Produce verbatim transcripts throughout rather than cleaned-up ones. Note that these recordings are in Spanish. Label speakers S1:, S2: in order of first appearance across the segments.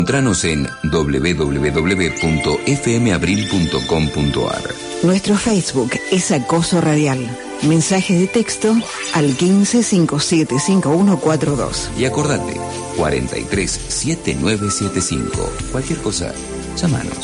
S1: Encontranos en doble u doble u doble u punto f m abril punto com punto a r.
S2: Nuestro Facebook es Acoso Radial. Mensaje de texto al quince cincuenta y siete cincuenta y uno cuarenta y dos.
S1: Y acordate, cuarenta y tres setenta y nueve setenta y cinco. Cualquier cosa, llámanos.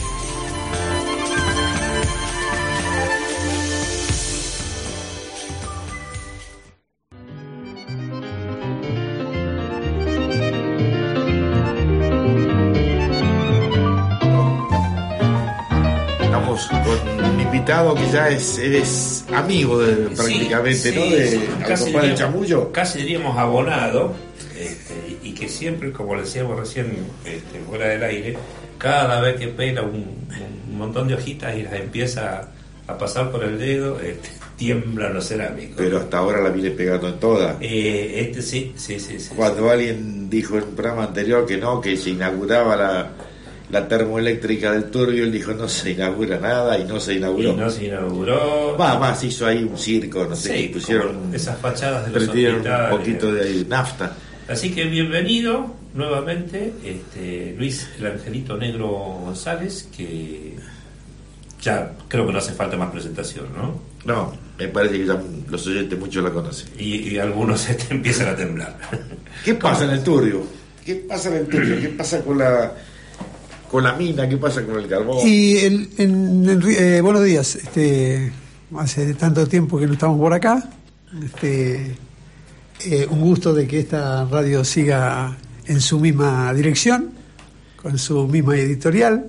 S3: Que ya es, eres amigo de, prácticamente,
S4: sí,
S3: ¿no?
S4: Sí,
S3: de
S4: sí, casi
S3: diríamos, del Chamullo.
S4: Casi diríamos abonado, este, y que siempre, como decíamos recién este, fuera del aire, cada vez que pela un, un montón de hojitas y las empieza a pasar por el dedo, este, tiemblan los cerámicos.
S3: Pero hasta ahora la viene pegando en todas.
S4: Eh, este sí, sí, sí, sí.
S3: Cuando sí. Alguien dijo en un programa anterior que no, que se inauguraba la la termoeléctrica del Turbio, él dijo no se inaugura nada y no se inauguró.
S4: Y no se inauguró.
S3: Va, más hizo ahí un circo, no sé,
S4: sí,
S3: que pusieron
S4: esas fachadas de los
S3: hospitales, un poquito de nafta.
S4: Así que bienvenido nuevamente, este, Luis el Angelito Negro González, que ya creo que no hace falta más presentación, ¿no?
S3: No, me parece que ya los oyentes muchos la conocen.
S4: Y, y algunos este, empiezan a temblar.
S3: ¿Qué pasa en el Turbio? ¿Qué pasa en el Turbio? ¿Qué pasa con la con la mina? ¿Qué pasa con el carbón?
S5: Y el, en, en, eh, buenos días. Este, hace tanto tiempo que no estamos por acá. Este, eh, un gusto de que esta radio siga en su misma dirección, con su misma editorial.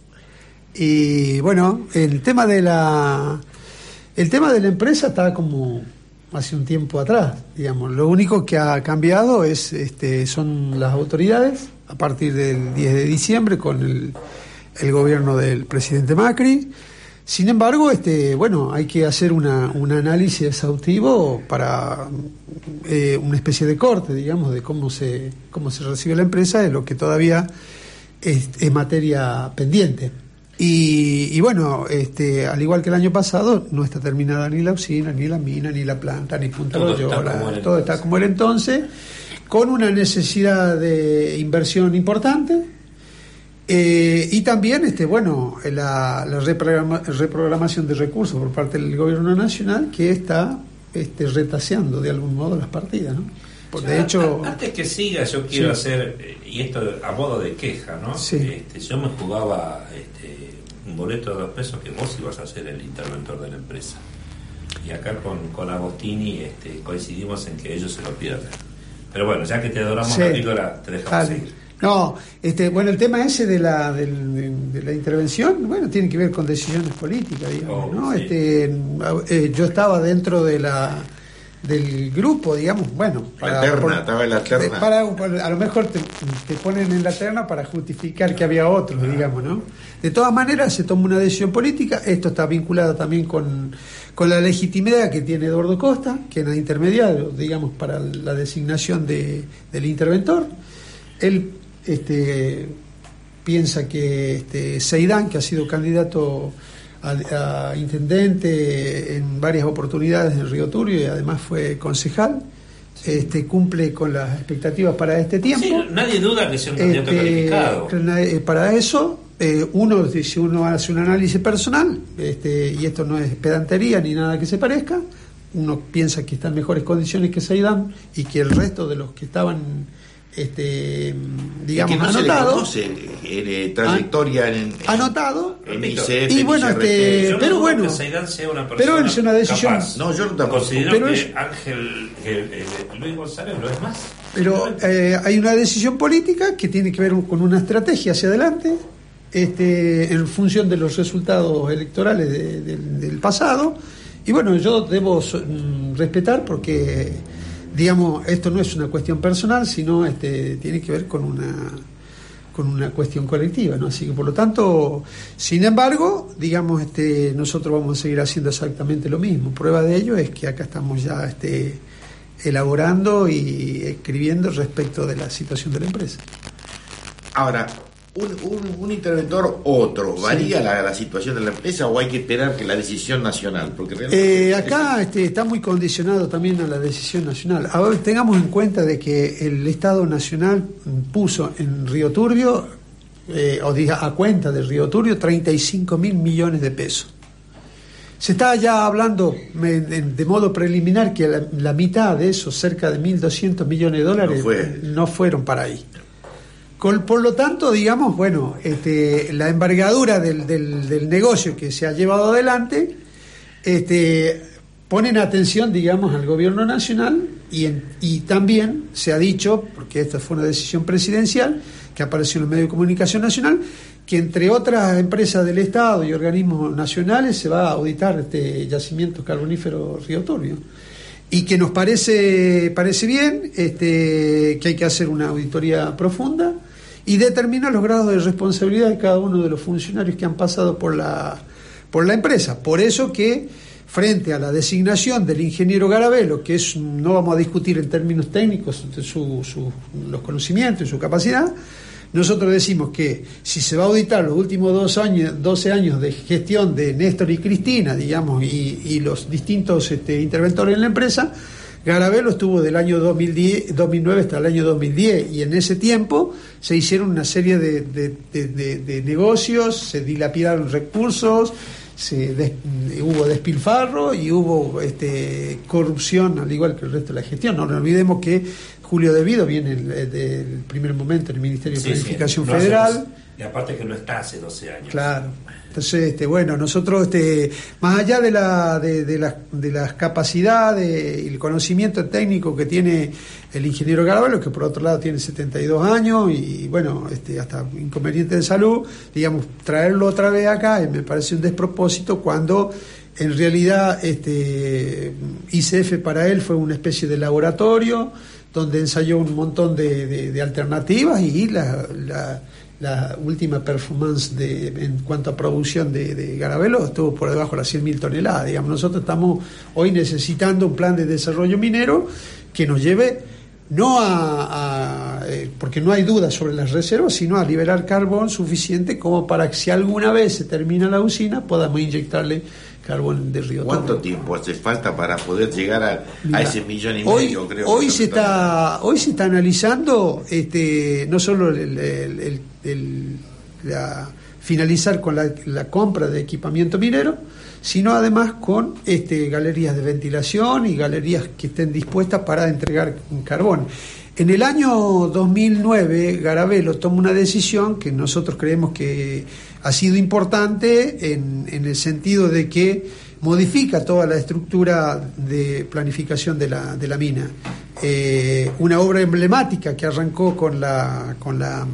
S5: Y bueno, el tema de la el tema de la empresa está como hace un tiempo atrás, digamos. Lo único que ha cambiado es este son las autoridades a partir del diez de diciembre con el, el gobierno del presidente Macri. Sin embargo, este bueno, hay que hacer una, un análisis exhaustivo para eh, una especie de corte, digamos, de cómo se cómo se recibe la empresa, de lo que todavía es, es materia pendiente. Y, y bueno, este, al igual que el año pasado, no está terminada ni la usina, ni la mina, ni la planta, ni Punta Loyola, todo está como el entonces, con una necesidad de inversión importante, eh, y también este, bueno, la, la reprograma, reprogramación de recursos por parte del gobierno nacional, que está este, retaseando de algún modo las partidas, ¿no? Por, de hecho,
S4: antes que siga, yo quiero sí. hacer, y esto a modo de queja, ¿no?
S5: Sí.
S4: Este, yo me jugaba este, un boleto de dos pesos que vos ibas a ser el interventor de la empresa. Y acá con, con Agostini este, coincidimos en que ellos se lo pierden. Pero bueno, ya que te adoramos sí. la píldora, te dejamos vale. seguir.
S5: No, este, bueno, el tema ese de la, de, de, de la intervención, bueno, tiene que ver con decisiones políticas, digamos, oh, ¿no? Sí. Este, eh, yo estaba dentro de la del grupo, digamos, bueno,
S3: para, la terna, por, estaba en la terna.
S5: Para, a lo mejor te, te ponen en la terna para justificar que había otros, ah. digamos, ¿no? De todas maneras se toma una decisión política. Esto está vinculado también con, con la legitimidad que tiene Eduardo Costa, que es intermediario, digamos, para la designación de, del interventor. Él este, piensa que este, Seidán, que ha sido candidato a, a intendente en varias oportunidades en Río Turbio y además fue concejal, sí. este, cumple con las expectativas para este tiempo.
S4: Sí, nadie duda que sea un candidato este, calificado.
S5: Para eso, eh, uno, si uno hace un análisis personal, este, y esto no es pedantería ni nada que se parezca, uno piensa que está en mejores condiciones que Seidán y que el resto de los que estaban este digamos
S3: no
S5: anotado
S3: se le conoce eh, trayectoria en, en
S5: anotado
S3: en I C F,
S5: y bueno este
S4: yo
S5: pero
S4: no
S5: bueno
S4: que Seidán sea una
S5: pero es una decisión
S4: capaz.
S3: No, yo no tampoco
S4: considero
S5: pero
S4: que
S5: es,
S4: Ángel eh, eh, Luis González lo es más
S5: pero eh, hay una decisión política que tiene que ver con una estrategia hacia adelante este en función de los resultados electorales de, de, del pasado y bueno yo debo mm, respetar porque digamos, esto no es una cuestión personal, sino este, tiene que ver con una con una cuestión colectiva, ¿no? Así que por lo tanto, sin embargo, digamos, este, nosotros vamos a seguir haciendo exactamente lo mismo. Prueba de ello es que acá estamos ya este, elaborando y escribiendo respecto de la situación de la empresa.
S3: Ahora, un, un, un interventor otro, ¿varía sí. la, la situación de la empresa o hay que esperar que la decisión nacional? Porque
S5: eh, acá es... este, está muy condicionado también a la decisión nacional. Ahora tengamos en cuenta de que el Estado Nacional puso en Río Turbio, eh, o diga a cuenta de Río Turbio, treinta y cinco mil millones de pesos. Se está ya hablando de modo preliminar que la, la mitad de esos, cerca de mil doscientos millones de dólares, no, fue. no fueron para ahí. Con, por lo tanto, digamos, bueno, este, la envergadura del, del, del negocio que se ha llevado adelante, este, ponen atención, digamos, al gobierno nacional y, en, y también se ha dicho, porque esta fue una decisión presidencial que apareció en los medios de comunicación nacional, que entre otras empresas del Estado y organismos nacionales se va a auditar este yacimiento carbonífero Río Turbio. Y que nos parece parece bien, este, que hay que hacer una auditoría profunda y determinar los grados de responsabilidad de cada uno de los funcionarios que han pasado por la, por la empresa. Por eso que, frente a la designación del ingeniero Garabelo, que es, no vamos a discutir en términos técnicos su, su, los conocimientos y su capacidad, nosotros decimos que si se va a auditar los últimos dos años, doce años de gestión de Néstor y Cristina, digamos, y, y los distintos este, interventores en la empresa, Garabelo estuvo del año dos mil diez, dos mil nueve hasta el año dos mil diez, y en ese tiempo se hicieron una serie de, de, de, de, de negocios, se dilapidaron recursos, se des, hubo despilfarro y hubo este, corrupción, al igual que el resto de la gestión. No nos olvidemos que Julio Devido viene del primer momento en el Ministerio de sí, Planificación sí, no Federal. Hace,
S4: y aparte que no está hace doce años.
S5: Claro. Entonces, este, bueno, nosotros, este, más allá de, la, de, de, las, de las capacidades y el conocimiento técnico que tiene el ingeniero Garabelo, que por otro lado tiene setenta y dos años y, bueno, este, hasta inconveniente de salud, digamos, traerlo otra vez acá me parece un despropósito cuando en realidad este, I C F para él fue una especie de laboratorio donde ensayó un montón de, de, de alternativas y la... la la última performance de, en cuanto a producción de, de Garabelo estuvo por debajo de las cien mil toneladas. Digamos, nosotros estamos hoy necesitando un plan de desarrollo minero que nos lleve no a, a eh, porque no hay duda sobre las reservas, sino a liberar carbón suficiente como para que si alguna vez se termina la usina podamos inyectarle carbón de Río Turbio.
S3: ¿Cuánto tiempo hace falta para poder llegar a, Mira, a ese millón y
S5: hoy,
S3: medio? Creo
S5: hoy se está hoy se está analizando este no solo el, el, el, el la, finalizar con la, la compra de equipamiento minero, sino además con este galerías de ventilación y galerías que estén dispuestas para entregar carbón. En el año dos mil nueve, Garabelo toma una decisión que nosotros creemos que ha sido importante en, en el sentido de que modifica toda la estructura de planificación de la, de la mina. Eh, una obra emblemática que arrancó con la, con la,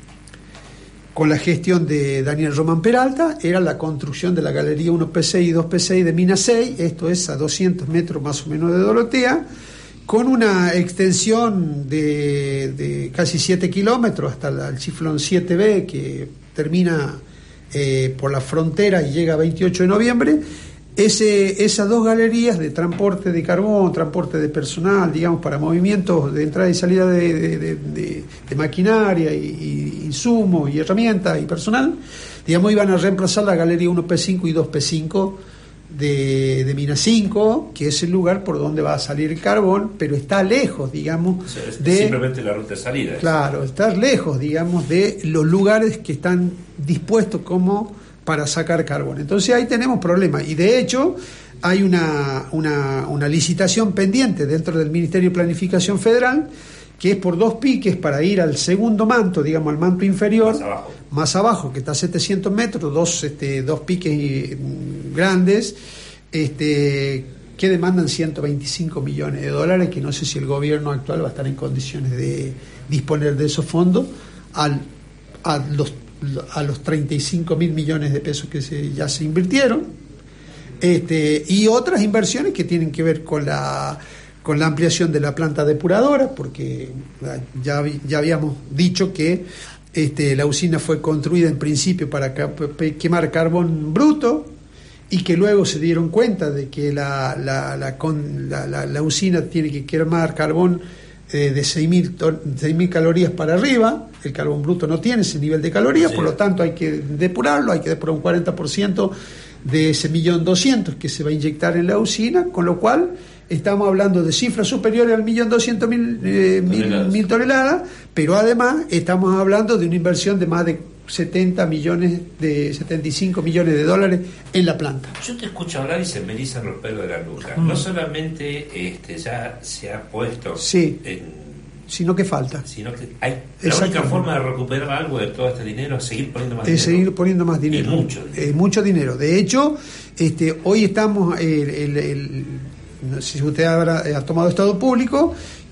S5: con la gestión de Daniel Román Peralta era la construcción de la galería uno P seis y dos P seis de Mina seis, esto es a doscientos metros más o menos de Dorotea, con una extensión de, de casi siete kilómetros hasta la, el Chiflón siete B, que termina eh, por la frontera y llega a veintiocho de noviembre. Ese, esas dos galerías de transporte de carbón, transporte de personal, digamos, para movimientos de entrada y salida de, de, de, de, de maquinaria y, y insumos y herramientas y personal, digamos, iban a reemplazar la galería uno P cinco y dos P cinco de, de Mina cinco, que es el lugar por donde va a salir el carbón, pero está lejos, digamos,
S4: o sea, es
S5: de...
S4: simplemente la ruta de salida.
S5: Claro, está lejos, digamos, de los lugares que están dispuestos como para sacar carbón. Entonces ahí tenemos problemas, y de hecho hay una, una, una licitación pendiente dentro del Ministerio de Planificación Federal, que es por dos piques para ir al segundo manto, digamos, al manto inferior,
S4: más abajo,
S5: más abajo que está a setecientos metros, dos, este, dos piques grandes, este, que demandan ciento veinticinco millones de dólares, que no sé si el gobierno actual va a estar en condiciones de disponer de esos fondos al, a los a los treinta y cinco mil millones de pesos que se, ya se invirtieron, este, y otras inversiones que tienen que ver con la con la ampliación de la planta depuradora, porque ya, ya habíamos dicho que este, la usina fue construida en principio para quemar carbón bruto, y que luego se dieron cuenta de que la, la, la, la, la, la usina tiene que quemar carbón eh, de seis mil calorías para arriba. El carbón bruto no tiene ese nivel de calorías, sí. Por lo tanto hay que depurarlo, hay que depurar un cuarenta por ciento de ese millón doscientos que se va a inyectar en la usina, con lo cual estamos hablando de cifras superiores al millón doscientos mil, eh, toneladas. Mil, mil toneladas, pero además estamos hablando de una inversión de más de setenta millones, de setenta y cinco millones de dólares en la planta.
S4: Yo te escucho hablar y se me erizan los pelos de la nuca. Mm. No solamente este, ya se ha puesto
S5: sí.
S4: en...
S5: sino que falta.
S4: Sino que hay la única forma de recuperar algo de todo este dinero es seguir poniendo más
S5: es
S4: dinero.
S5: seguir poniendo más dinero.
S4: Y mucho dinero.
S5: Eh, mucho dinero. De hecho, este, hoy estamos, el, el, el, no sé si usted habrá ha tomado estado público,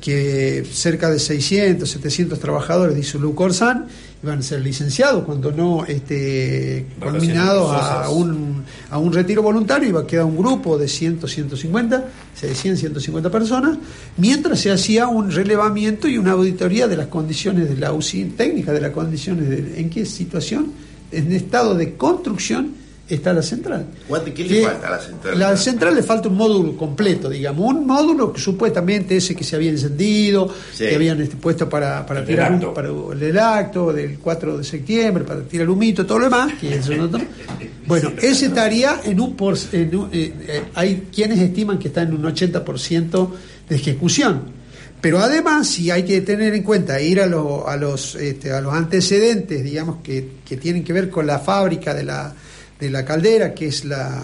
S5: que cerca de seiscientos, setecientos trabajadores de Isolú-Corsan iban a ser licenciados cuando no este, culminados a un, a un retiro voluntario. Iba a quedar un grupo de cien, ciento cincuenta, cien, ciento cincuenta personas, mientras se hacía un relevamiento y una auditoría de las condiciones de la usina, técnica de las condiciones, de, en qué situación, en estado de construcción está la central.
S3: ¿Qué le falta a la central?
S5: La central le falta un módulo completo, digamos, un módulo que supuestamente ese que se había encendido, sí. Que habían este, puesto para, para tirar un, para el acto del cuatro de septiembre, para tirar humito, todo lo demás, que eso no, bueno, ese estaría en un por, en un, eh, eh, hay quienes estiman que está en un ochenta por ciento de ejecución. Pero además, si hay que tener en cuenta ir a, lo, a los este, a los antecedentes, digamos, que, que tienen que ver con la fábrica de la de la caldera, que es la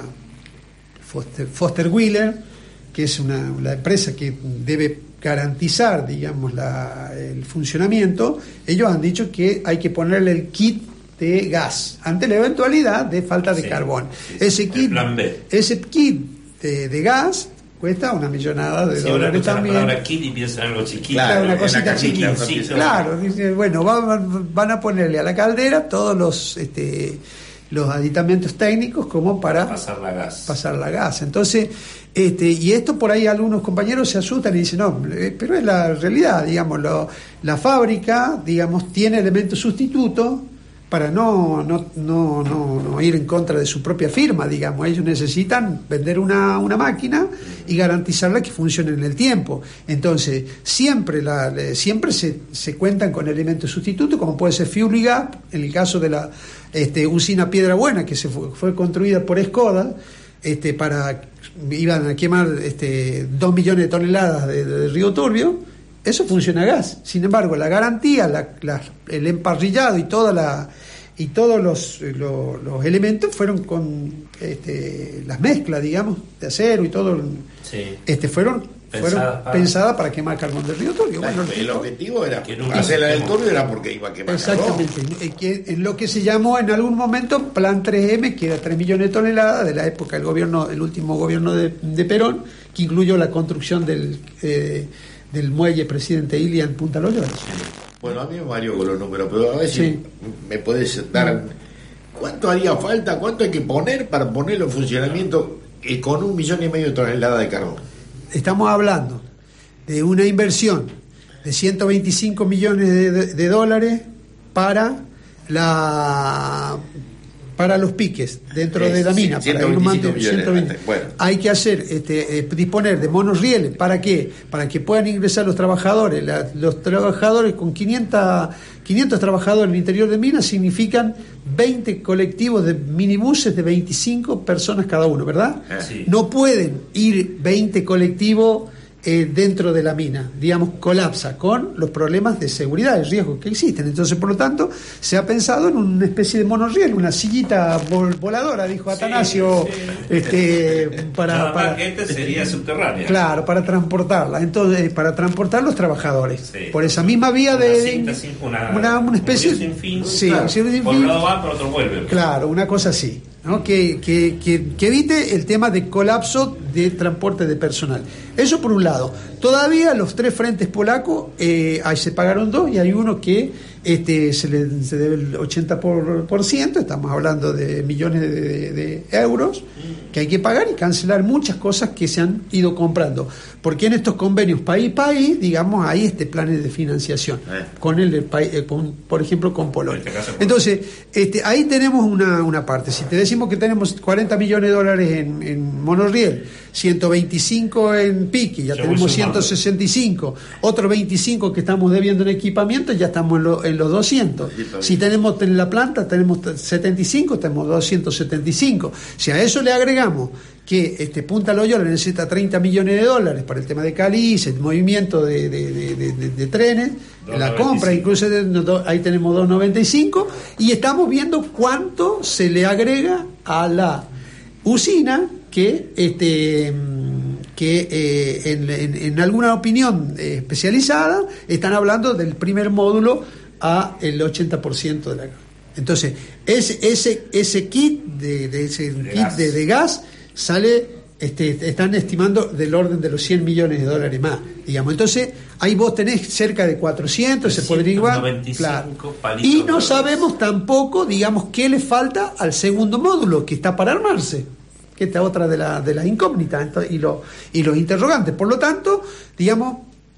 S5: Foster, Foster Wheeler, que es una, la empresa que debe garantizar, digamos, la, el funcionamiento. Ellos han dicho que hay que ponerle el kit de gas ante la eventualidad de falta de sí, carbón. Sí, ese kit, ese kit de, de gas cuesta una millonada de sí, dólares también. La palabra kit y piensa en algo chiquito. Claro, una cosita chiquita. Sí, claro, dice, bueno, van, van a ponerle a la caldera todos los este los aditamentos técnicos como para
S4: pasar la gas.
S5: Pasar la gas. Entonces, este, y esto por ahí algunos compañeros se asustan y dicen, no, pero es la realidad, digamos, lo, la fábrica, digamos, tiene elementos sustitutos para no, no, no, no, no ir en contra de su propia firma, digamos. Ellos necesitan vender una, una máquina y garantizarla que funcione en el tiempo. Entonces, siempre la, siempre se, se cuentan con elementos sustitutos, como puede ser fuel y gas, en el caso de la este, usina Piedra Buena, que se fue, fue construida por Escoda, este, para, iban a quemar este, dos millones de toneladas de, de, de Río Turbio. Eso funciona a gas. Sin embargo, la garantía, la, la, el emparrillado y toda la y todos los, los, los elementos fueron con este, las mezclas, digamos, de acero y todo, sí. este, fueron pensadas fueron para... pensadas para quemar carbón del Río Turbio. Bueno,
S3: el, el objetivo era hacerla del Turbio era porque iba a quemar
S5: exactamente, carbón. Que, en lo que se llamó en algún momento Plan tres eme, que era tres millones de toneladas de la época del gobierno, el último gobierno de, de Perón, que incluyó la construcción del eh, del muelle Presidente Ilia en Punta Loyola.
S3: Bueno, a mí me mareó con los números, pero a ver si sí. me podés dar cuánto haría falta, cuánto hay que poner para ponerlo en funcionamiento eh, con un millón y medio de toneladas de carbón.
S5: Estamos hablando de una inversión de ciento veinticinco millones de, de, de dólares para la para los piques dentro sí, de la mina,
S3: sí,
S5: para
S3: ir ciento veinte. Bueno.
S5: Hay que hacer este, eh, disponer de monorrieles. ¿Para qué? Para que puedan ingresar los trabajadores. La, los trabajadores con quinientos, quinientos trabajadores en el interior de minas significan veinte colectivos de minibuses de veinticinco personas cada uno, ¿verdad? Sí. No pueden ir veinte colectivos Eh, dentro de la mina, digamos, colapsa con los problemas de seguridad y riesgos que existen. Entonces, por lo tanto, se ha pensado en una especie de monorriel, una sillita vol- voladora, dijo Atanasio, sí, sí. este para,
S4: Nada
S5: para
S4: más que este sería subterránea.
S5: Claro, para transportarla, entonces para transportar los trabajadores sí. por esa misma vía
S4: una
S5: de,
S4: cinta, de una,
S5: una, una especie
S4: sin fin,
S5: sí,
S4: claro.
S5: sin fin,
S4: por un lado va, por otro vuelve.
S5: Claro, una cosa así, ¿no? Que, que, que, que evite el tema de colapso de transporte de personal. Eso por un lado. Todavía los tres frentes polacos, eh, ahí se pagaron dos y hay uno que este, se le se debe el ochenta por ciento, estamos hablando de millones de, de, de euros que hay que pagar y cancelar muchas cosas que se han ido comprando. Porque en estos convenios país-país, digamos, hay este planes de financiación, eh. con el de país, eh, con, por ejemplo, con Polonia. Este Entonces, este, ahí tenemos una, una parte. Si te decimos que tenemos cuarenta millones de dólares en, en monorriel, ciento veinticinco en pique, ya
S4: Yo
S5: tenemos ciento sesenta y cinco, otros veinticinco que estamos debiendo en equipamiento, ya estamos en, lo, en los doscientos. Si tenemos en la planta, tenemos setenta y cinco, tenemos doscientos setenta y cinco. Si a eso le agregamos que este Punta Loyola necesita treinta millones de dólares para el tema de Calice, el movimiento de, de, de, de, de, de trenes, la compra, incluso de, de, ahí tenemos dos noventa y cinco, y estamos viendo cuánto se le agrega a la usina que este que eh, en, en, en alguna opinión eh, especializada están hablando del primer módulo a el ochenta por ciento de la. Entonces ese ese ese kit de, de ese de kit gas. De, de gas sale, este, están estimando del orden de los cien millones de dólares más, digamos. Entonces ahí vos tenés cerca de cuatrocientos, se podría igual, claro. Y no sabemos tampoco, digamos, qué le falta al segundo módulo que está para armarse, que esta otra de la de las incógnitas y los y los interrogantes. Por lo tanto, digamos,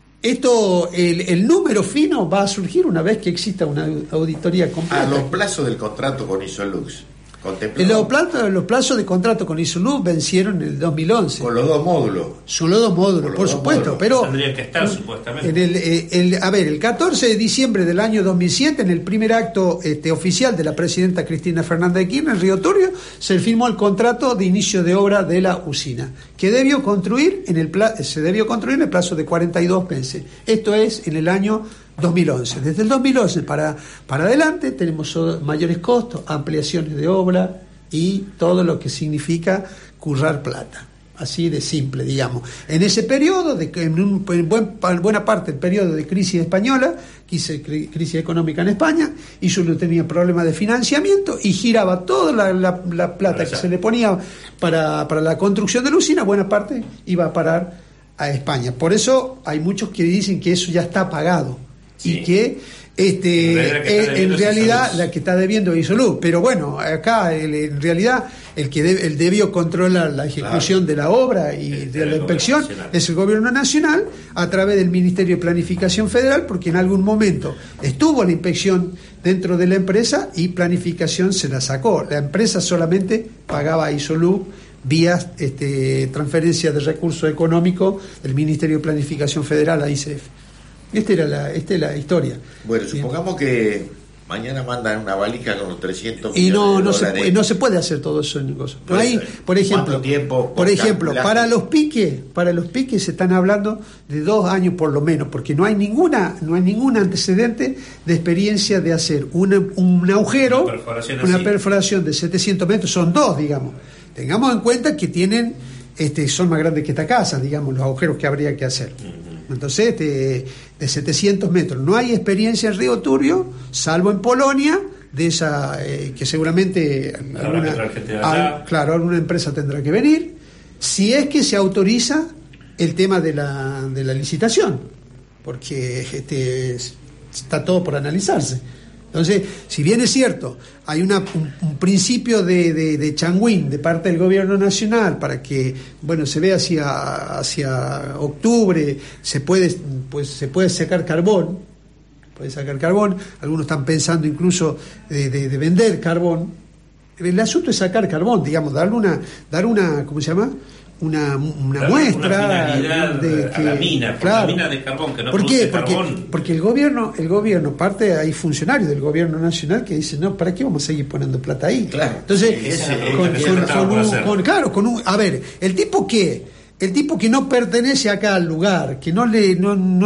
S5: esto el, el número fino va a surgir una vez que exista una auditoría completa.
S3: A los plazos del contrato con Isolux.
S5: Los plazos, los plazos de contrato con Isolux vencieron en el dos mil once.
S3: Con los dos módulos.
S5: Son los dos módulos, por, por supuesto. Módulos. Pero
S4: tendrían que estar, supuestamente.
S5: En el, el, a ver, el catorce de diciembre del año dos mil siete, en el primer acto este, oficial de la presidenta Cristina Fernández de Kirchner, en Río Turbio, se firmó el contrato de inicio de obra de la usina, que debió construir en el pla- se debió construir en el plazo de cuarenta y dos meses. Esto es en el año dos mil once. Desde el dos mil once para, para adelante tenemos mayores costos, ampliaciones de obra y todo lo que significa currar plata. Así de simple, digamos. En ese periodo, de, en, un, en buen, buena parte del periodo de crisis española, crisis económica en España, Isolux tenía problemas de financiamiento y giraba toda la, la, la plata que se le ponía para, para la construcción de la usina, buena parte iba a parar a España. Por eso hay muchos que dicen que eso ya está pagado. Sí. Y que este que en realidad la que está debiendo es Isolux, pero bueno, acá el, en realidad el que debe, el debió controlar la ejecución, claro, de la obra y el, de la inspección es el gobierno nacional a través del Ministerio de Planificación Federal, porque en algún momento estuvo la inspección dentro de la empresa y planificación se la sacó. La empresa solamente pagaba a Isolux vía este, transferencia de recursos económicos del Ministerio de Planificación Federal a I C F. Esta era la, esta es la historia.
S3: Bueno, supongamos que mañana mandan una valija con los trescientos
S5: y no
S3: millones
S5: no
S3: de
S5: se
S3: dólares.
S5: puede, no se puede hacer todo eso en cosas. Por ahí, por ejemplo,
S3: tiempo,
S5: por ejemplo, para los piques, para los piques se están hablando de dos años por lo menos, porque no hay ninguna, no hay ningún antecedente de experiencia de hacer una, un agujero, una perforación, una perforación de setecientos metros, son dos, digamos. Tengamos en cuenta que tienen, este, son más grandes que esta casa, digamos, los agujeros que habría que hacer. Uh-huh. Entonces, de, de setecientos metros. No hay experiencia en Río Turbio, salvo en Polonia, de esa eh, que seguramente alguna, al, claro, alguna empresa tendrá que venir, si es que se autoriza el tema de la, de la licitación, porque este, está todo por analizarse. Entonces, si bien es cierto, hay una, un, un principio de, de, de changuín de parte del gobierno nacional para que, bueno, se vea hacia, hacia octubre, se puede, pues, se puede sacar carbón, puede sacar carbón, algunos están pensando incluso de, de, de vender carbón. El asunto es sacar carbón, digamos, darle una, dar una, ¿cómo se llama? una, una muestra
S4: una de que, a la mina,
S5: claro.
S4: La mina de carbón que no
S5: ¿Por qué?
S4: produce
S5: Porque,
S4: carbón.
S5: porque el gobierno, el gobierno, parte hay funcionarios del gobierno nacional que dicen, no, ¿para qué vamos a seguir poniendo plata ahí?
S3: Claro.
S5: Entonces,
S3: sí, ese,
S5: con, con, con, un, con, claro, con un, a ver, el tipo que el tipo que no pertenece acá al lugar, que no le no, no,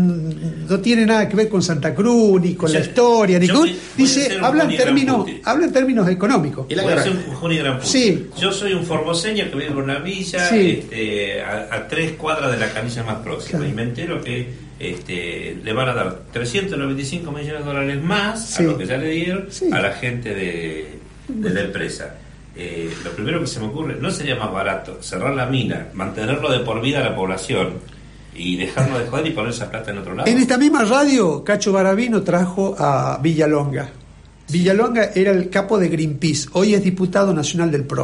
S5: no tiene nada que ver con Santa Cruz, ni con o sea, la historia, ni con, voy, dice, voy habla en términos, habla en términos económicos.
S4: Y la gracia un Juni Gran Puti.
S5: Sí.
S4: Yo soy un formoseño que vive en una villa, sí. este, a, a tres cuadras de la canilla más próxima, claro. Y me entero que este, le van a dar trescientos noventa y cinco millones de dólares más, sí, a lo que ya le dieron, sí, a la gente de, de la empresa. Eh, lo primero que se me ocurre, ¿no sería más barato cerrar la mina, mantenerlo de por vida a la población y dejarlo de joder y poner esa plata en otro lado?
S5: En esta misma radio, Cacho Baravino trajo a Villalonga. Villalonga era el capo de Greenpeace, hoy es diputado nacional del P R O.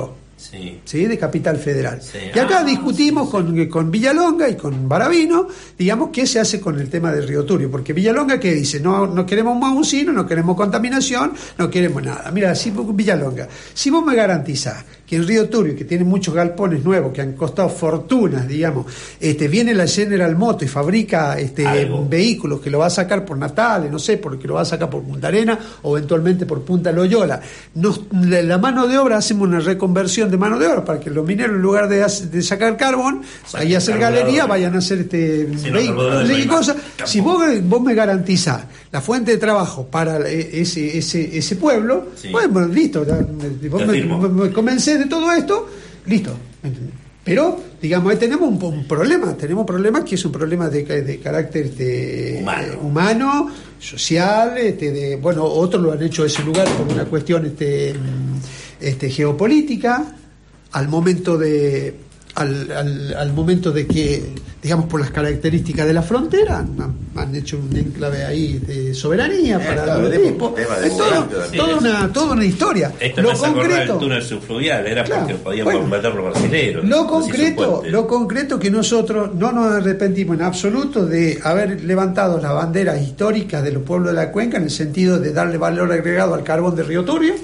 S4: Sí.
S5: ¿Sí? De Capital Federal.
S4: Sí.
S5: Y acá
S4: Ah,
S5: discutimos
S4: sí,
S5: con,
S4: sí.
S5: con Villalonga y con Baravino, digamos, qué se hace con el tema del Río Turbio, porque Villalonga que dice, no, no queremos más usino, no queremos contaminación, no queremos nada. Mira, si Villalonga, si vos me garantizás que el Río Turbio, que tiene muchos galpones nuevos, que han costado fortunas, digamos, este, viene la General Motors y fabrica este, vehículos que lo va a sacar por Natales, no sé, porque lo va a sacar por Punta Arenas o eventualmente por Punta Loyola. Nos, la, la mano de obra, hacemos una reconversión de mano de obra para que los mineros, en lugar de, de sacar carbón, vayan a hacer galería, vayan a hacer este
S4: sí,
S5: vehículos.
S4: No,
S5: Cosa. Si vos, vos me garantizás la fuente de trabajo para ese, ese, ese pueblo, sí. Bueno, listo, ya, vos me, me, me convencés de todo esto, listo. Pero, digamos, ahí tenemos un, un problema, tenemos un problema que es un problema de, de carácter este, humano. humano, social, este, de, bueno, otros lo han hecho ese lugar por una cuestión este, este, geopolítica, al momento de al, al, al momento de que, digamos, por las características de la frontera, han, han hecho un enclave ahí de soberanía eh, para claro, los tipos. Es todo, sí, toda, una, toda una historia.
S4: Esto
S5: lo
S4: no
S5: concreto,
S4: el túnel subfluvial, era
S5: claro,
S4: porque podíamos bueno, meter los brasileños.
S5: Lo concreto, lo concreto que nosotros no nos arrepentimos en absoluto de haber levantado las banderas históricas de los pueblos de la cuenca en el sentido de darle valor agregado al carbón de Río Turbio.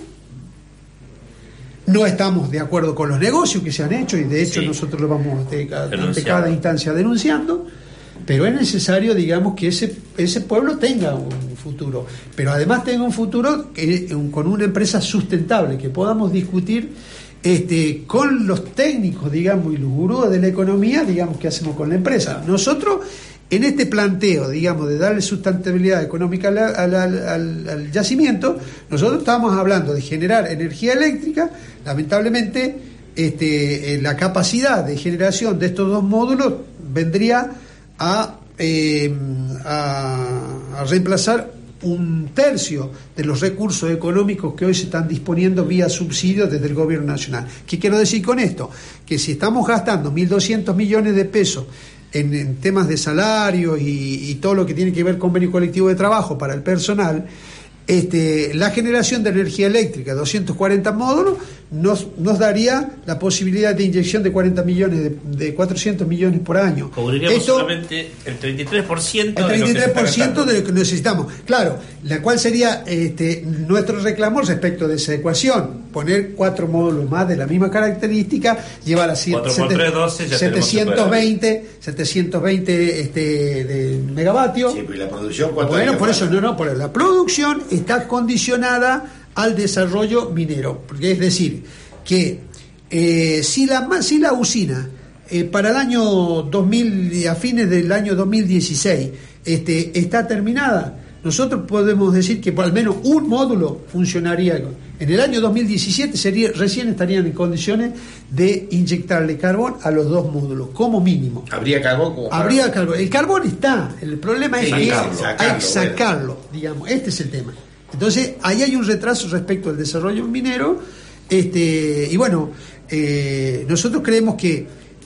S5: No estamos de acuerdo con los negocios que se han hecho y de hecho sí. nosotros lo vamos de, ante cada instancia denunciando, pero es necesario, digamos, que ese ese pueblo tenga un futuro, pero además tenga un futuro que, un, con una empresa sustentable, que podamos discutir este con los técnicos, digamos, y los gurús de la economía, digamos, qué hacemos con la empresa. Nosotros, en este planteo, digamos, de darle sustentabilidad económica al, al, al, al yacimiento, nosotros estamos hablando de generar energía eléctrica. Lamentablemente, este, la capacidad de generación de estos dos módulos vendría a, eh, a, a reemplazar un tercio de los recursos económicos que hoy se están disponiendo vía subsidios desde el gobierno nacional. ¿Qué quiero decir con esto? Que si estamos gastando mil doscientos millones de pesos En, en temas de salario y, y todo lo que tiene que ver con convenio colectivo de trabajo para el personal, este, la generación de energía eléctrica, doscientos cuarenta módulos, nos, nos daría la posibilidad de inyección de cuarenta millones, de, de cuatrocientos millones por año.
S4: Cubriríamos Esto, solamente el treinta y tres por ciento,
S5: el treinta y tres por ciento
S4: de,
S5: de lo que necesitamos. Claro, la cual sería este, nuestro reclamo respecto de esa ecuación. Poner cuatro módulos más de la misma característica, llevar a setecientos veinte este, de megavatios.
S3: Sí, pero la producción,
S5: bueno, por eso no, no, por la producción está condicionada al desarrollo minero, porque es decir, que eh, si la si la usina eh, para el año dos mil, a fines del año dos mil dieciséis, este, está terminada, nosotros podemos decir que por al menos un módulo funcionaría. En el año dos mil diecisiete sería, recién estarían en condiciones de inyectarle carbón a los dos módulos, como mínimo.
S3: ¿Habría carbón? Como
S5: Habría para... carbón. El carbón está, el problema es que
S3: sacarlo,
S5: hay que sacarlo, bueno. digamos, este es el tema. Entonces, ahí hay un retraso respecto al desarrollo minero, este, y bueno, eh, nosotros creemos que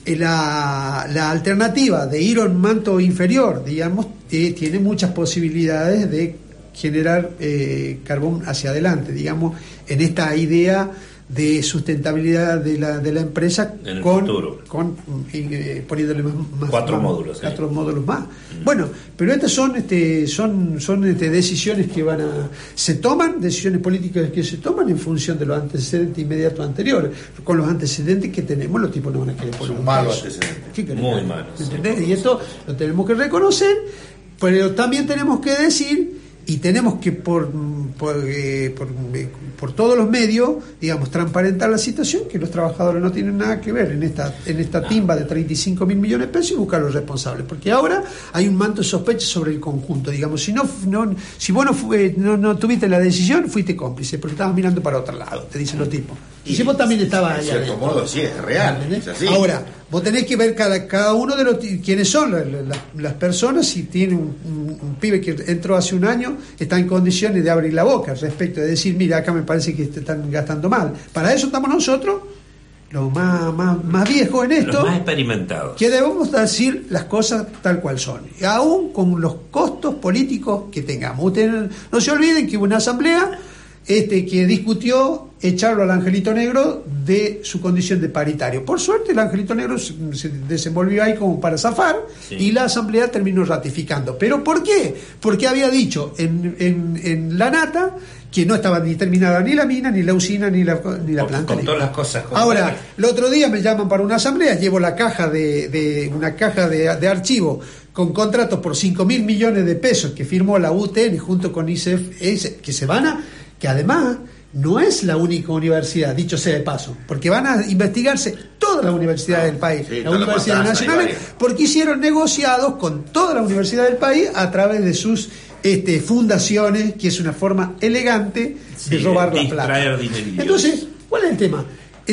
S5: la, la alternativa de ir a un manto inferior, digamos, eh, tiene muchas posibilidades de generar eh, carbón hacia adelante, digamos, en esta idea de sustentabilidad de la de la empresa
S4: en el
S5: con,
S4: futuro.
S5: con eh, poniéndole más, más
S4: cuatro
S5: más,
S4: módulos
S5: cuatro
S4: sí.
S5: módulos más. Mm. Bueno, pero estas son este son son este, decisiones que van a se toman, decisiones políticas que se toman en función de los antecedentes inmediatos anteriores. Con los antecedentes que tenemos, los tipos no van a querer poner
S3: un malos antecedentes.
S4: Muy malos.
S5: ¿Entendés? Sí, y esto lo tenemos que reconocer, pero también tenemos que decir y tenemos que por por, eh, por por todos los medios, digamos, transparentar la situación, que los trabajadores no tienen nada que ver en esta en esta timba de treinta y cinco mil millones de pesos, y buscar los responsables, porque ahora hay un manto de sospecha sobre el conjunto, digamos. Si no, no si vos no, fue, no, no tuviste la decisión, fuiste cómplice, porque estabas mirando para otro lado, te dicen los tipos. Y si vos también estabas allá.
S3: De cierto modo, sí, es real. Es así.
S5: Ahora, vos tenés que ver cada, cada uno de los quiénes son las, las, las personas. Si tiene un, un, un pibe que entró hace un año, está en condiciones de abrir la boca respecto de decir, mira, acá me parece que te están gastando mal. Para eso estamos nosotros, los más, más, más viejos en esto,
S4: los más experimentados,
S5: que debemos decir las cosas tal cual son, y aún con los costos políticos que tengamos. Ustedes no se olviden que hubo una asamblea este, que discutió echarlo al Angelito Negro de su condición de paritario. Por suerte el Angelito Negro se, se desenvolvió ahí como para zafar, sí. Y la Asamblea terminó ratificando. ¿Pero por qué? Porque había dicho en, en, en la nata que no estaba ni terminada ni la mina, ni la usina, ni la, ni la planta.
S4: Con todas las cosas.
S5: Ahora, el otro día me llaman para una asamblea, llevo la caja de, de una caja de, de archivo con contratos por cinco mil millones de pesos que firmó la U T N junto con I C F, que se van a, que además no es la única universidad, dicho sea de paso, porque van a investigarse todas las universidades del país,
S3: sí,
S5: las universidades nacionales, porque hicieron negociados con todas las universidades del país a través de sus este, fundaciones, que es una forma elegante de sí, robar la plata. Entonces, ¿cuál es el tema?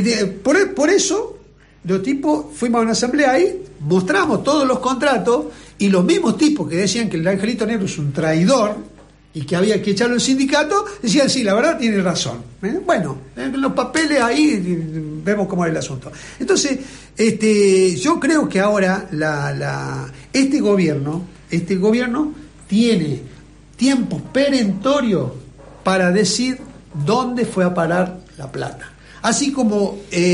S5: Por, por eso, los tipos fuimos a una asamblea ahí, mostramos todos los contratos, y los mismos tipos que decían que el Angelito Negro es un traidor y que había que echarlo al sindicato, decían, sí, la verdad tiene razón. ¿Eh? Bueno, en los papeles ahí vemos cómo es el asunto. Entonces, este, yo creo que ahora la, la, este gobierno, este gobierno tiene tiempos perentorios para decir dónde fue a parar la plata. Así como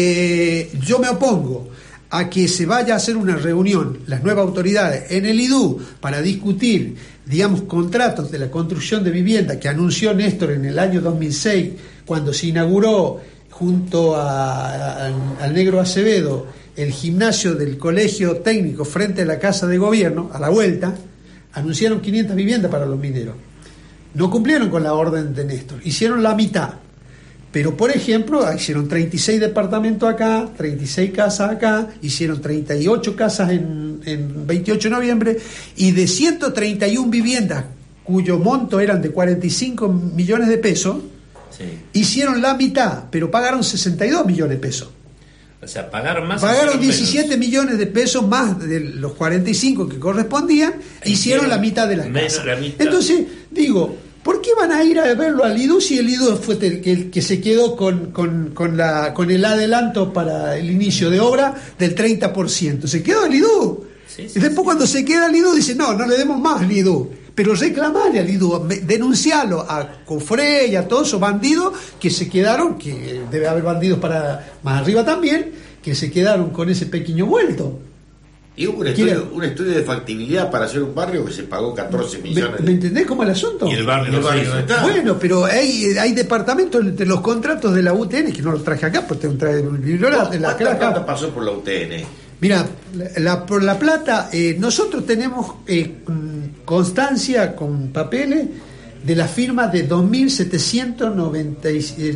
S5: eh, yo me opongo a que se vaya a hacer una reunión, las nuevas autoridades, en el I D U, para discutir, digamos, contratos de la construcción de vivienda que anunció Néstor en el año dos mil seis, cuando se inauguró junto a, a, al Negro Acevedo el gimnasio del colegio técnico frente a la Casa de Gobierno, a la vuelta, anunciaron quinientas viviendas para los mineros. No cumplieron con la orden de Néstor, hicieron la mitad. Pero, por ejemplo, hicieron treinta y seis departamentos acá, treinta y seis casas acá, hicieron treinta y ocho casas en, en veintiocho de noviembre, y de ciento treinta y una viviendas, cuyo monto eran de cuarenta y cinco millones de pesos, sí. Hicieron la mitad, pero pagaron sesenta y dos millones de pesos.
S4: O sea, pagaron más.
S5: Pagaron diecisiete millones de pesos más de los cuarenta y cinco que correspondían, hicieron, hicieron la mitad de las casas. La mitad. Entonces, digo, ¿por qué van a ir a verlo al I D U si el I D U fue el que, el que se quedó con, con, con, la, con el adelanto para el inicio de obra del treinta por ciento? Se quedó el I D U. Sí, sí, y después sí. Cuando se queda el I D U dice, no, no le demos más al I D U. Pero reclamarle al I D U, denunciarlo a Cofre y a todos esos bandidos que se quedaron, que debe haber bandidos para más arriba también, que se quedaron con ese pequeño vuelto.
S3: Y hubo un estudio, un estudio de factibilidad para hacer un barrio que se pagó catorce millones.
S5: ¿Me, ¿me entendés cómo es el asunto?
S4: Y el barrio, el barrio no está.
S5: Bueno, pero hay, hay departamentos entre los contratos de la U T N, que no los traje acá, porque tengo trae un libro.
S3: ¿Cuánta plata pasó por la U T N?
S5: Mira, la, por la plata, eh, nosotros tenemos eh, constancia con papeles de la firma de dos mil setecientos cincuenta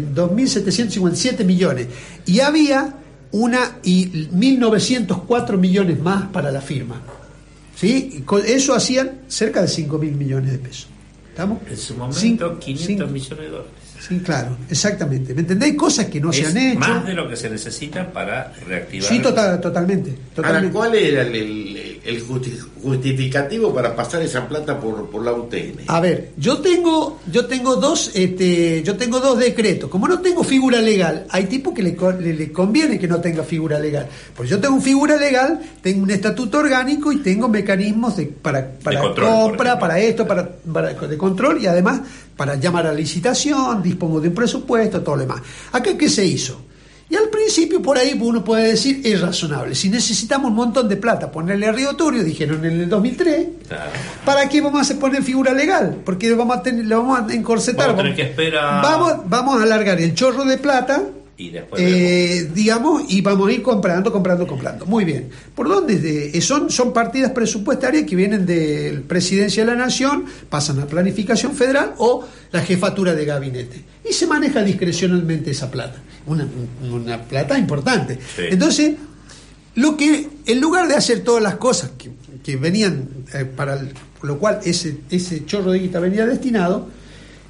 S5: y siete millones. Y había una y mil novecientos cuatro millones más para la firma, ¿sí? Con eso hacían cerca de cinco mil millones de pesos. ¿Estamos?
S4: En su momento cinco, quinientos cinco, millones de dólares.
S5: Sí, claro, exactamente. ¿Me entendéis? Cosas que no
S4: es
S5: se han hecho.
S4: Más de lo que se necesita para reactivar.
S5: Sí, total, totalmente, totalmente.
S3: Ahora, ¿cuál era el, el, el justificativo para pasar esa plata por, por la U T N?
S5: A ver, yo tengo, yo tengo dos, este, yo tengo dos decretos. Como no tengo figura legal, hay tipos que le, le, le conviene que no tenga figura legal. Pues yo tengo figura legal, tengo un estatuto orgánico y tengo mecanismos de, para, para de control, compra, para esto, para, para de control y además para llamar a licitación, dispongo de un presupuesto, todo lo demás. ¿Acá qué se hizo? Y al principio por ahí uno puede decir, es razonable. Si necesitamos un montón de plata, ponerle a Río Turio, dijeron en el dos mil tres, claro. ¿Para qué vamos a poner figura legal? Porque vamos a tener, lo vamos a encorsetar.
S4: Vamos a tener que esperar.
S5: Vamos, vamos a alargar el chorro de plata,
S4: y después
S5: eh, digamos, y vamos a ir comprando, comprando, comprando. Muy bien. ¿Por dónde? De, son, son partidas presupuestarias que vienen de Presidencia de la Nación, pasan a Planificación Federal o la Jefatura de Gabinete. Y se maneja discrecionalmente esa plata. Una, una plata importante. Sí. Entonces, lo que, en lugar de hacer todas las cosas que, que venían, eh, para el, lo cual ese, ese chorro de guita venía destinado,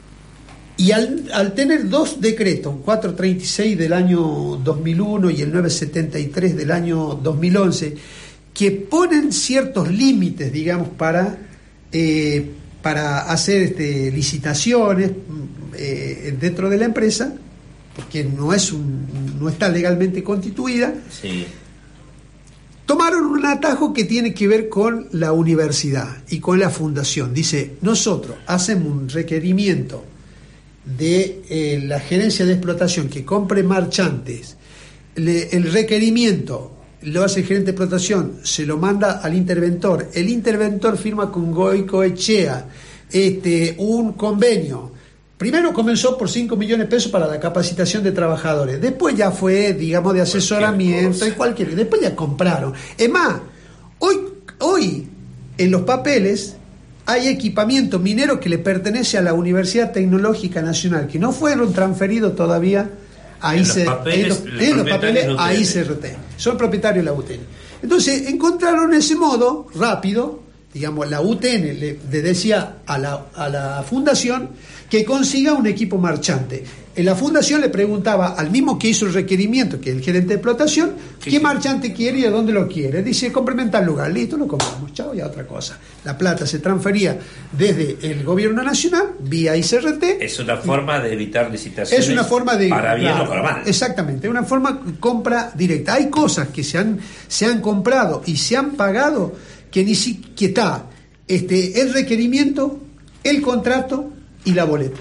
S5: y al, al tener dos decretos, cuatrocientos treinta y seis del año dos mil uno y el novecientos setenta y tres del año dos mil once, que ponen ciertos límites, digamos, para, eh, para hacer este, licitaciones eh, dentro de la empresa, porque no, es un, no está legalmente constituida,
S4: sí.
S5: Tomaron un atajo que tiene que ver con la universidad y con la fundación. Dice, nosotros hacemos un requerimiento de eh, la gerencia de explotación que compre marchantes, le, el requerimiento lo hace el gerente de explotación, se lo manda al interventor, el interventor firma con Goicoechea este, un convenio. Primero comenzó por cinco millones de pesos para la capacitación de trabajadores, después ya fue, digamos, de asesoramiento y cualquier, después ya compraron. Es más, hoy, hoy en los papeles hay equipamiento minero que le pertenece a la Universidad Tecnológica Nacional, que no fueron transferidos todavía a I C R T, en los, en los papeles a I C R T, son propietarios de la U T N. Entonces encontraron ese modo rápido, digamos, la U T N le, le decía a la, a la fundación que consiga un equipo marchante. En la fundación le preguntaba al mismo que hizo el requerimiento, que es el gerente de explotación, sí, qué sí. marchante quiere y de dónde lo quiere. Dice, complementa el lugar, listo, lo compramos, chao, y a otra cosa. La plata se transfería desde el gobierno nacional vía I C R T.
S4: Es una forma de evitar licitaciones.
S5: Es una forma de,
S4: para bien
S5: claro,
S4: o para mal.
S5: Exactamente, una forma de compra directa. Hay cosas que se han, se han comprado y se han pagado que ni siquiera está este, el requerimiento, el contrato y la boleta.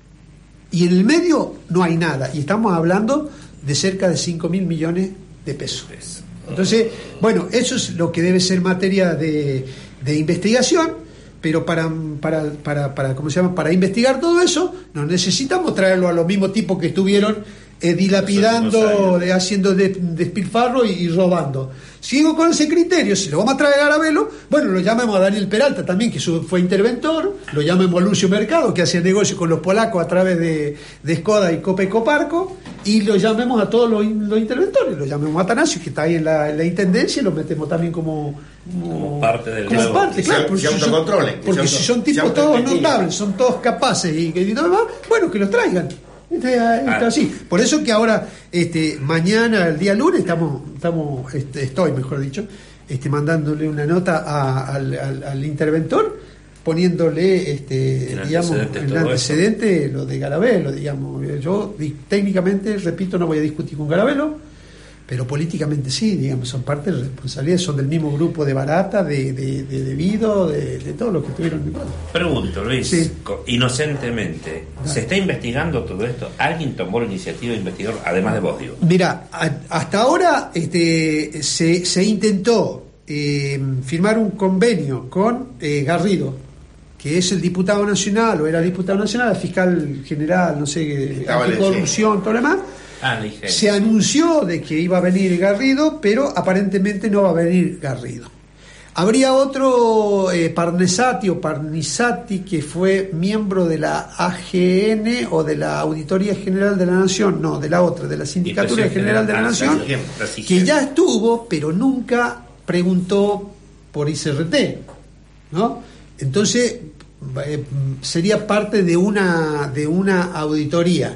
S5: Y en el medio no hay nada. Y estamos hablando de cerca de cinco mil millones de pesos. Entonces, bueno, eso es lo que debe ser materia de, de investigación, pero para, para, para, para, ¿cómo se llama? Para investigar todo eso, nos necesitamos traerlo a los mismos tipos que estuvieron eh, dilapidando, de, haciendo de, despilfarro y, y robando. Sigo con ese criterio, si lo vamos a traer a Garabelo, bueno, lo llamemos a Daniel Peralta también, que fue interventor, lo llamemos a Lucio Mercado, que hacía negocio con los polacos a través de, de Skoda y Copa Coparco, y lo llamemos a todos los, los interventores, lo llamemos a Atanasio, que está ahí en la, en la intendencia, y lo metemos también como, como,
S4: como parte del
S5: como
S4: nuevo.
S5: parte, claro, porque, si son, porque si son tipos todos notables, son todos capaces y, y todo demás, bueno, que los traigan. Está, está así. Por eso que ahora, este, mañana, el día lunes, estamos, estamos, este, estoy, mejor dicho, este, mandándole una nota a, al, al, al interventor, poniéndole, este, el digamos, el antecedente, lo de Garabelo, digamos. Yo técnicamente, repito, no voy a discutir con Garabelo, pero políticamente sí, digamos, son parte de la responsabilidad, son del mismo grupo de Barata, de, de, de Debido, de, de todos los que estuvieron en contra.
S4: Pregunto, Luis, sí. inocentemente, Dale. ¿se está investigando todo esto? ¿Alguien tomó la iniciativa de investigar, además de vos, digo?
S5: Mira, a, hasta ahora este, se, se intentó eh, firmar un convenio con eh, Garrido, que es el diputado nacional, o era diputado nacional, el fiscal general, no sé, anticorrupción, todo lo demás.
S4: Ah,
S5: se anunció de que iba a venir Garrido, pero aparentemente no va a venir Garrido. Habría otro eh, Parnesati o Parnisati, que fue miembro de la A G N o de la Auditoría General de la Nación, no, de la otra, de la Sindicatura General de la Nación, que ya estuvo, pero nunca preguntó por I C R T, ¿no? Entonces eh, sería parte de una de una auditoría.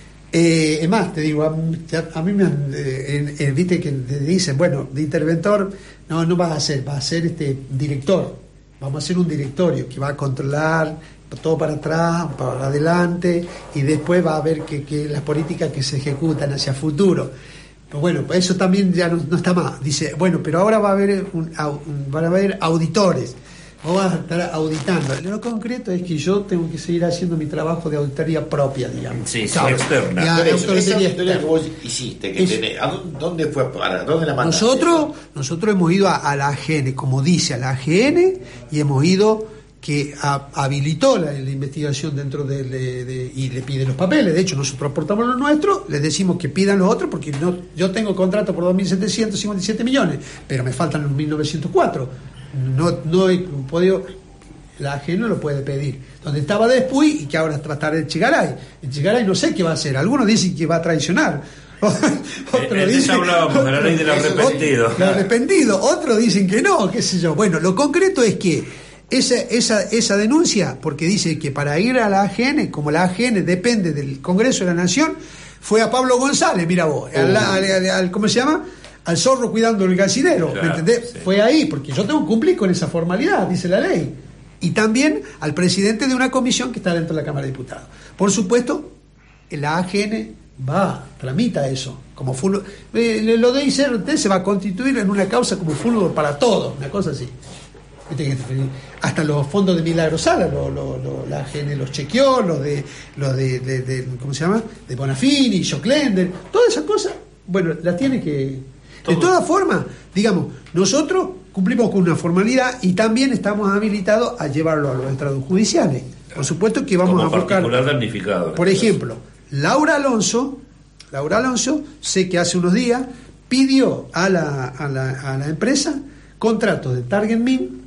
S5: Eh, es más, te digo, a, a mí me han, eh, eh, viste que te dicen, bueno, de interventor, no, no vas a ser, vas a ser este director, vamos a hacer un directorio que va a controlar todo para atrás, para adelante, y después va a ver que, que las políticas que se ejecutan hacia futuro. Pero bueno, eso también ya no, no está más. Dice, bueno, pero ahora va a haber, un, un, van a haber auditores. O vas a estar auditando. Lo concreto es que yo tengo que seguir haciendo mi trabajo de auditoría propia, digamos.
S4: Sí, sí, externa.
S3: Ya, eso, esa auditoría que vos hiciste, que es, tenés, ¿dónde fue para? ¿Dónde la mandaste?
S5: Nosotros, nosotros hemos ido a, a la A G N, como dice a la A G N, y hemos ido que a, habilitó la, la investigación dentro de, de, de y le pide los papeles. De hecho, nosotros aportamos los nuestros, les decimos que pidan los otros, porque no, yo tengo contrato por dos mil setecientos cincuenta y siete millones, pero me faltan los mil novecientos cuatro. No, no he podido, la A G N no lo puede pedir. Donde estaba Despuy y que ahora va a estar el Chigaray. El Chigaray no sé qué va a hacer. Algunos dicen que va a traicionar.
S4: Otros dicen, hablábamos de la ley del arrepentido.
S5: Otro, arrepentido. Otros dicen que no, qué sé yo. Bueno, lo concreto es que esa, esa, esa denuncia, porque dice que para ir a la A G N, como la A G N depende del Congreso de la Nación, fue a Pablo González, mira vos, uh. al, al, al, al, ¿cómo se llama? Al zorro cuidando el gallinero, claro, ¿me entendés? Sí. Fue ahí, porque yo tengo que cumplir con esa formalidad, dice la ley. Y también al presidente de una comisión que está dentro de la Cámara de Diputados. Por supuesto, la A G N va, tramita eso. Como fútbol, eh, lo de I C R T se va a constituir en una causa como fútbol para todos, una cosa así. Hasta los fondos de Milagro Sala, lo, lo, lo, la G N los chequeó, los de, los de, de, de, ¿cómo se llama? De Bonafini, Joclender, todas esas cosas, bueno, las tiene que... Todo. De todas formas, digamos, nosotros cumplimos con una formalidad y también estamos habilitados a llevarlo a los estrados judiciales. Por supuesto que vamos
S4: Como
S5: a buscar...
S4: particular damnificado.
S5: Por ejemplo, Laura Alonso, Laura Alonso, sé que hace unos días pidió a la, a la, a la empresa contratos de Target Min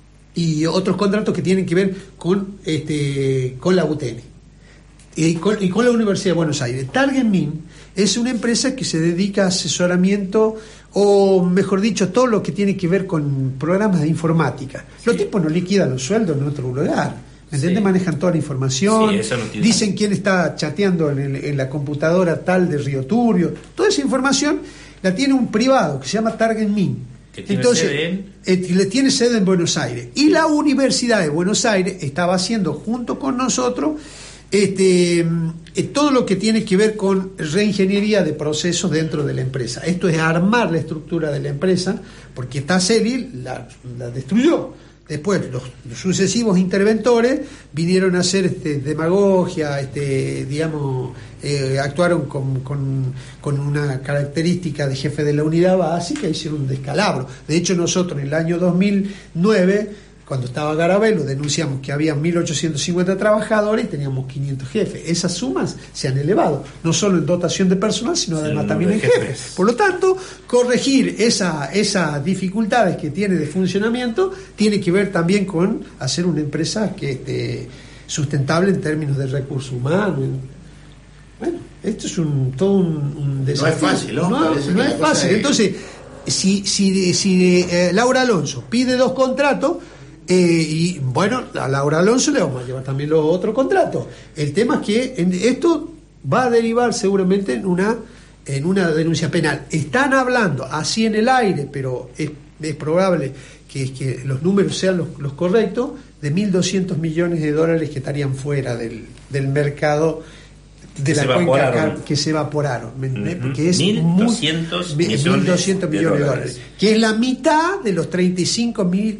S5: y otros contratos que tienen que ver con este con la U T N y con, y con la Universidad de Buenos Aires. Target Min es una empresa que se dedica a asesoramiento, o mejor dicho, todo lo que tiene que ver con programas de informática. Sí. Los tipos no liquidan los sueldos en otro lugar, ¿me entiendes? Sí. Manejan toda la información, sí, eso no tiene... dicen quién está chateando en, el, en la computadora tal de Río Turbio, toda esa información la tiene un privado que se llama Target Min.
S4: Que tiene
S5: Entonces,
S4: sede en...
S5: eh, le tiene sede en Buenos Aires. Y la Universidad de Buenos Aires estaba haciendo junto con nosotros este, eh, todo lo que tiene que ver con reingeniería de procesos dentro de la empresa. Esto es armar la estructura de la empresa, porque esta serie la, la destruyó. Después los, los sucesivos interventores vinieron a hacer este, demagogia, este, digamos, eh, actuaron con, con, con una característica de jefe de la unidad básica, hicieron un descalabro. De hecho, nosotros en el año dos mil nueve, cuando estaba Garabelo, denunciamos que había mil ochocientos cincuenta trabajadores y teníamos quinientos jefes. Esas sumas se han elevado, no solo en dotación de personal, sino sí, además también en jefes. jefes. Por lo tanto, corregir esa, esas dificultades que tiene de funcionamiento tiene que ver también con hacer una empresa que esté sustentable en términos de recursos humanos. Bueno, esto es un todo un, un desafío.
S3: No es fácil, ¿no?
S5: No, no es fácil. Es... Entonces, si, si, si eh, Laura Alonso pide dos contratos, Eh, y bueno, a Laura Alonso le vamos a llevar también los otros contratos. El tema es que en, esto va a derivar seguramente en una en una denuncia penal. Están hablando así en el aire, pero es, es probable que, que los números sean los, los correctos, de mil doscientos millones de dólares que estarían fuera del, del mercado de la cuenca que se evaporaron, uh-huh. Porque es
S4: mil doscientos millones
S5: de dólares, que es la mitad de los treinta y cinco mil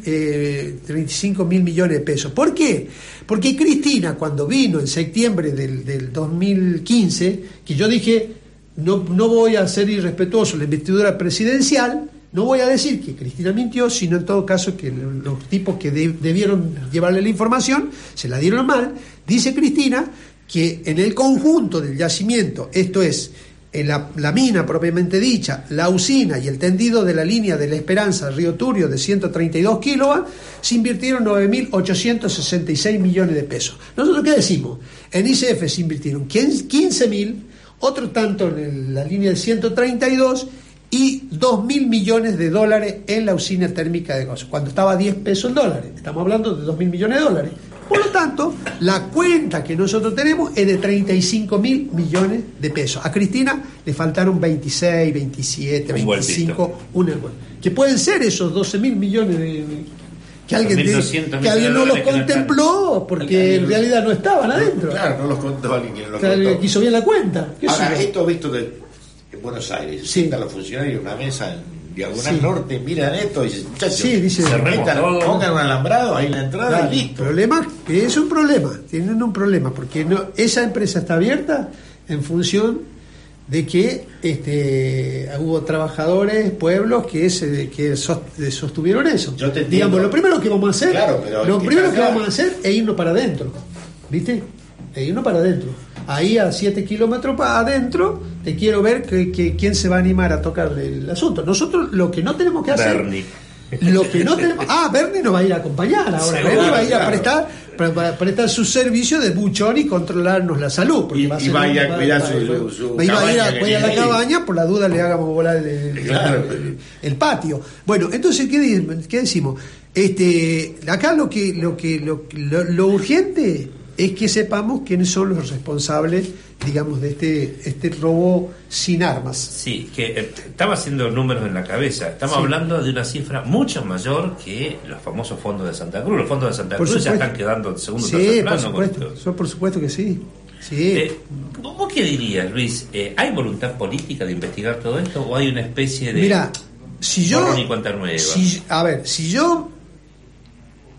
S5: millones de pesos. ¿Por qué? Porque Cristina, cuando vino en septiembre del, del dos mil quince, que yo dije no, no voy a ser irrespetuoso la investidura presidencial, no voy a decir que Cristina mintió, sino en todo caso que los tipos que de, debieron llevarle la información se la dieron mal. Dice Cristina que en el conjunto del yacimiento, esto es, en la, la mina propiamente dicha, la usina y el tendido de la línea de La Esperanza, Río Turbio, de ciento treinta y dos kilowatts, se invirtieron nueve mil ochocientos sesenta y seis millones de pesos. ¿Nosotros qué decimos? En I C F se invirtieron quince mil, otro tanto en el, la línea de ciento treinta y dos y dos mil millones de dólares en la usina térmica de Gozo, cuando estaba a diez pesos el dólar. Estamos hablando de dos mil millones de dólares. Por lo tanto, la cuenta que nosotros tenemos es de treinta y cinco mil millones de pesos. A Cristina le faltaron veintiséis, veintisiete, un veinticinco, una, que pueden ser esos doce mil millones de, que alguien, de, que alguien no los contempló, no porque en realidad no estaban adentro.
S3: Claro, no los contó alguien que no los
S5: claro,
S3: contó.
S5: Hizo bien la cuenta.
S3: Ahora, esto visto que en Buenos Aires, sí, sientan los funcionarios en una mesa en Diagonal, sí, Norte, miran esto y dicen, muchachos,
S5: sí, dice,
S3: se metan, pongan un alambrado ahí en la entrada, claro, y listo.
S5: El problema es un problema, tienen un problema, porque no, esa empresa está abierta en función de que este, hubo trabajadores, pueblos que, se, que sostuvieron eso.
S3: Yo te
S5: Digamos, lo primero que vamos a hacer,
S3: claro, pero
S5: lo primero que, que vamos a hacer es irnos para adentro, ¿viste? Es irnos para adentro. Ahí a siete kilómetros para adentro, te quiero ver que, que quién se va a animar a tocar el asunto. Nosotros lo que no tenemos que hacer,
S4: Bernie.
S5: lo que no tenemos, ah, Bernie nos va a ir a acompañar ahora. Sí, Bernie claro, va a ir claro. a prestar, para prestar su servicio de buchón y controlarnos la salud.
S3: Porque y va a, y va a ir a cuidar su, su, su
S5: va a ir a cuidar la cabaña, por la duda le hagamos volar el, el, claro. el, el patio. Bueno, entonces qué, qué decimos, este, acá lo que, lo que, lo, lo, lo urgente es que sepamos quiénes son los responsables, digamos, de este este robo sin armas.
S4: Sí, que eh, estaba haciendo números en la cabeza. Estamos sí. hablando de una cifra mucho mayor que los famosos fondos de Santa Cruz. Los fondos de Santa por Cruz supuesto. ya están quedando en segundo
S5: sí,
S4: tercer plano.
S5: Sí, por supuesto. Eso por supuesto que sí. sí.
S4: Eh, ¿Vos qué dirías, Luis? Eh, ¿Hay voluntad política de investigar todo esto o hay una especie de...
S5: Mira, si yo...
S4: Ni cuenta nueva?
S5: Si, a ver, si yo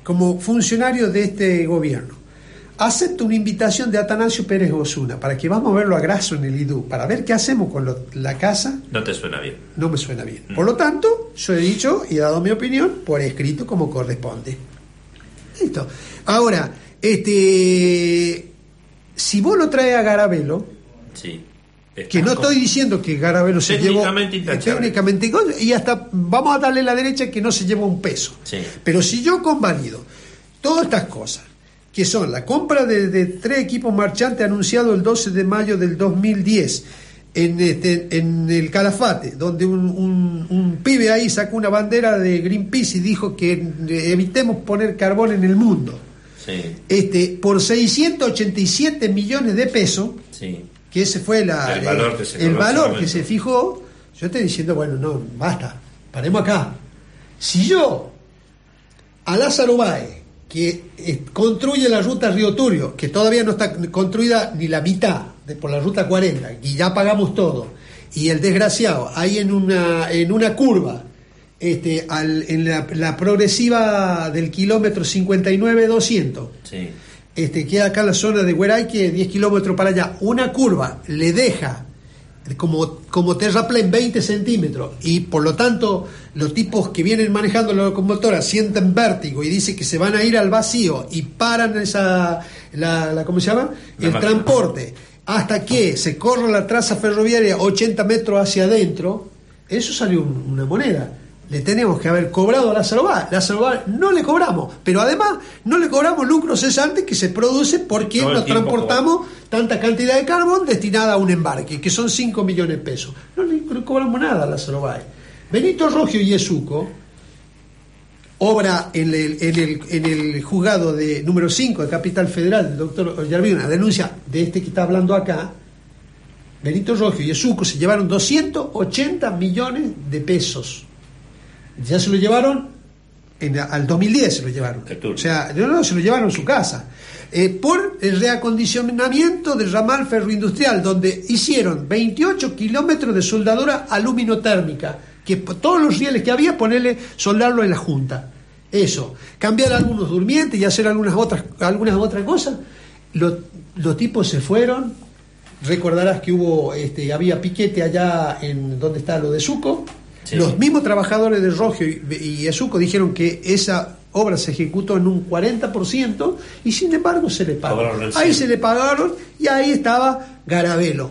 S5: como funcionario de este gobierno, acepto una invitación de Atanasio Pérez Osuna para que vamos a verlo a Grasso en el I D U, para ver qué hacemos con lo, la casa.
S4: No te suena bien.
S5: No me suena bien. Mm. Por lo tanto, yo he dicho y he dado mi opinión por escrito como corresponde. Listo. Ahora, este, si vos lo traes a Garabelo,
S4: sí,
S5: que no estoy diciendo que Garabelo se llevó técnicamente, y hasta vamos a darle la derecha que no se lleva un peso.
S4: Sí.
S5: Pero si yo convalido todas estas cosas, que son la compra de, de tres equipos marchantes anunciado el doce de mayo del dos mil diez en, este, en el Calafate, donde un, un, un pibe ahí sacó una bandera de Greenpeace y dijo que evitemos poner carbón en el mundo,
S4: sí.
S5: este, por seiscientos ochenta y siete millones de pesos,
S4: sí.
S5: que ese fue la,
S4: el valor, que se,
S5: el valor que se fijó. Yo estoy diciendo, bueno, no, basta, paremos acá. Si yo a Lázaro Báez, que eh, construye la ruta Río Turbio, que todavía no está construida ni la mitad de, por la ruta cuarenta, y ya pagamos todo, y el desgraciado ahí en una en una curva, este, al, en la, la progresiva del kilómetro cincuenta y nueve doscientos,
S4: sí.
S5: este, queda acá en la zona de Hueraique, diez kilómetros para allá, una curva le deja como, como terraplén veinte centímetros, y por lo tanto los tipos que vienen manejando la locomotora sienten vértigo y dicen que se van a ir al vacío y paran esa la, la ¿cómo se llama? el
S4: la
S5: transporte hasta que se corra la traza ferroviaria ochenta metros hacia adentro. Eso salió un, una moneda. Le tenemos que haber cobrado a Lázaro Báez. Lázaro Báez no le cobramos, pero además no le cobramos lucro cesante que se produce porque
S4: todo
S5: nos transportamos cobramos. tanta cantidad de carbón destinada a un embarque, que son cinco millones de pesos. No le, no le cobramos nada a Lázaro Báez. Benito Rogio y Esuco, obra en el, en el, en el juzgado de número cinco de Capital Federal, del doctor Ollarvide, una denuncia de este que está hablando acá. Benito Rogio y Esuco se llevaron doscientos ochenta millones de pesos. Ya se lo llevaron en, al dos mil diez se lo llevaron, o sea, no, no, se lo llevaron a su casa, eh, por el reacondicionamiento del ramal ferroindustrial, donde hicieron veintiocho kilómetros de soldadura aluminotérmica, que todos los rieles que había, ponerle, soldarlo en la junta, eso, cambiar algunos durmientes y hacer algunas otras algunas otras cosas. Los, los tipos se fueron. Recordarás que hubo este, había piquete allá en donde está lo de Suco. Sí. Los mismos trabajadores de Rogio y, y Esuco dijeron que esa obra se ejecutó en un cuarenta por ciento y sin embargo se le pagó. Ahí se le pagaron y ahí estaba Garabelo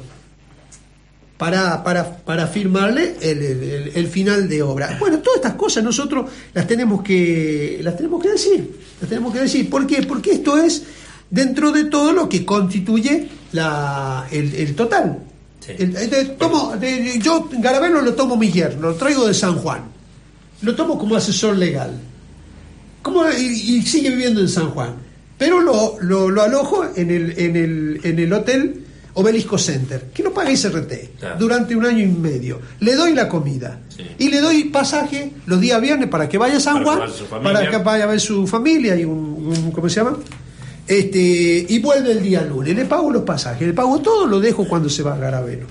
S5: para, para, para firmarle el, el, el final de obra. Bueno, todas estas cosas nosotros las tenemos que las tenemos que decir, las tenemos que decir. ¿Por qué? Porque esto es dentro de todo lo que constituye la, el, el total. Sí. El, de, tomo, de, yo Garabelo lo tomo mi yerno, lo traigo de San Juan, lo tomo como asesor legal, como, y, y sigue viviendo en San Juan, pero lo, lo, lo alojo en el, en, el, en el hotel Obelisco Center, que no paga I C R T, claro, durante un año y medio. Le doy la comida, sí, y le doy pasaje los días viernes para que vaya a San para Juan, para que vaya a ver su familia y un, un ¿cómo se llama? Este, y vuelve el día lunes, le pago los pasajes, le pago todo, lo dejo cuando se va a Garabelo.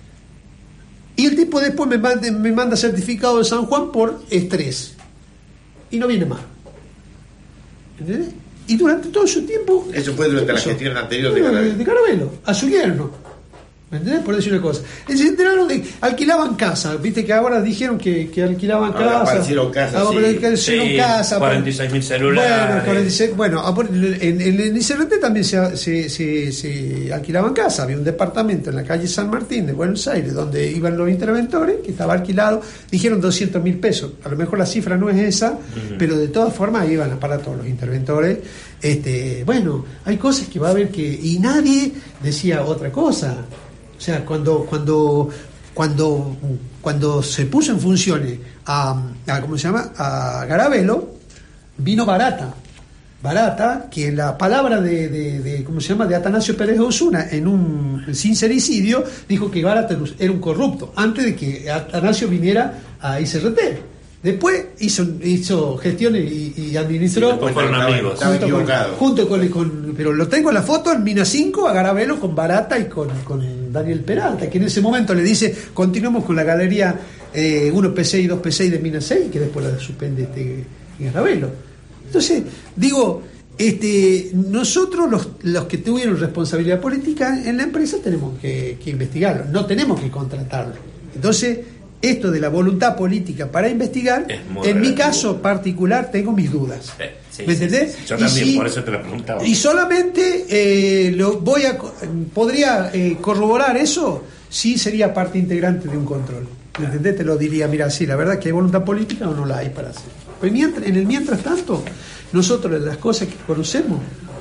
S5: Y el tipo después me manda, me manda certificado de San Juan por estrés. Y no viene más. ¿Entendés? Y durante todo ese tiempo...
S3: Eso fue durante la gestión anterior de Garabelo.
S5: De Garabelo, a su yerno. ¿Me entendés? Por decir una cosa. Se enteraron de alquilaban casa, viste que ahora dijeron que, que alquilaban
S3: ahora
S5: casa.
S3: Aparecieron casas.
S5: Ahora sí. aparecieron
S4: sí,
S5: casa.
S4: cuarenta y seis mil celulares.
S5: Bueno, cuarenta y seis, bueno, en, en el I C R T también se, se, se, se alquilaban casa. Había un departamento en la calle San Martín de Buenos Aires donde iban los interventores, que estaba alquilado. Dijeron doscientos mil pesos. A lo mejor la cifra no es esa, uh-huh, pero de todas formas iban a parar todos los interventores. Este, bueno, hay cosas que va a haber que. Y nadie decía otra cosa. O sea, cuando cuando cuando cuando se puso en funciones a, a ¿cómo se llama? A Garabelo, vino Barata. Barata, que la palabra de, de, de ¿cómo se llama? De Atanasio Pérez Osuna en un sincericidio dijo que Barata era un corrupto antes de que Atanasio viniera a I C R T. Después hizo, hizo gestiones y, y administró.
S4: Sí, después fueron amigos.
S3: Estaba equivocado.
S5: Junto con, con, pero lo tengo en la foto en Mina cinco a Garabelo con Barata y con, con Daniel Peralta, que en ese momento le dice: continuemos con la galería eh, uno P seis y dos P seis de Mina seis, que después la suspende este Garabelo. Entonces, digo, este, nosotros los, los que tuvieron responsabilidad política en la empresa tenemos que, que investigarlo, no tenemos que contratarlo. Entonces, esto de la voluntad política para investigar, en relativo. Mi caso particular tengo mis dudas.
S4: Eh, sí,
S5: ¿Me entendés?
S4: Sí, sí. Yo también,
S5: si,
S4: por eso te lo preguntaba.
S5: Y solamente eh, lo voy a podría eh, corroborar eso si sería parte integrante de un control. ¿Me entendés? Te lo diría, mira, sí, la verdad que hay voluntad política o no la hay para hacer. Pero mientras, en el mientras tanto, nosotros las cosas que conocemos,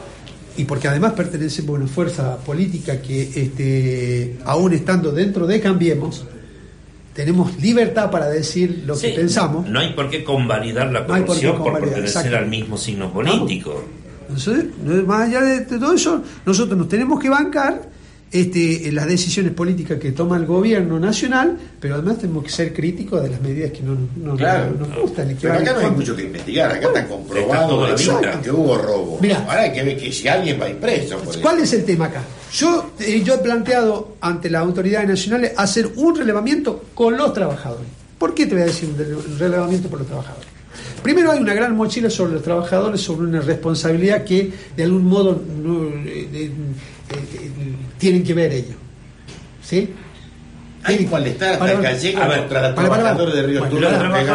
S5: y porque además pertenecemos a una fuerza política que este, aún estando dentro de Cambiemos, tenemos libertad para decir lo sí, que pensamos.
S4: No hay por qué convalidar la corrupción no por, por pertenecer exacto. al mismo signo político.
S5: Entonces, más allá de todo eso, nosotros nos tenemos que bancar este, las decisiones políticas que toma el gobierno nacional, pero además tenemos que ser críticos de las medidas que no, no,
S3: claro,
S5: no nos
S3: no.
S5: gustan. Y que
S3: pero acá no hay mucho que investigar, acá bueno, está comprobado está que hubo robo. Mirá, ahora hay que ver que si alguien va a ir preso. Por
S5: ¿Cuál
S3: eso.
S5: es el tema acá? Yo, eh, yo he planteado ante las autoridades nacionales hacer un relevamiento con los trabajadores. ¿Por qué te voy a decir un relevamiento por los trabajadores? Primero, hay una gran mochila sobre los trabajadores, sobre una responsabilidad que de algún modo no, eh, de, de, de, tienen que ver ellos. ¿Sí?
S3: Hay que molestar hasta el gallego contra los trabajadores de Río Turbio.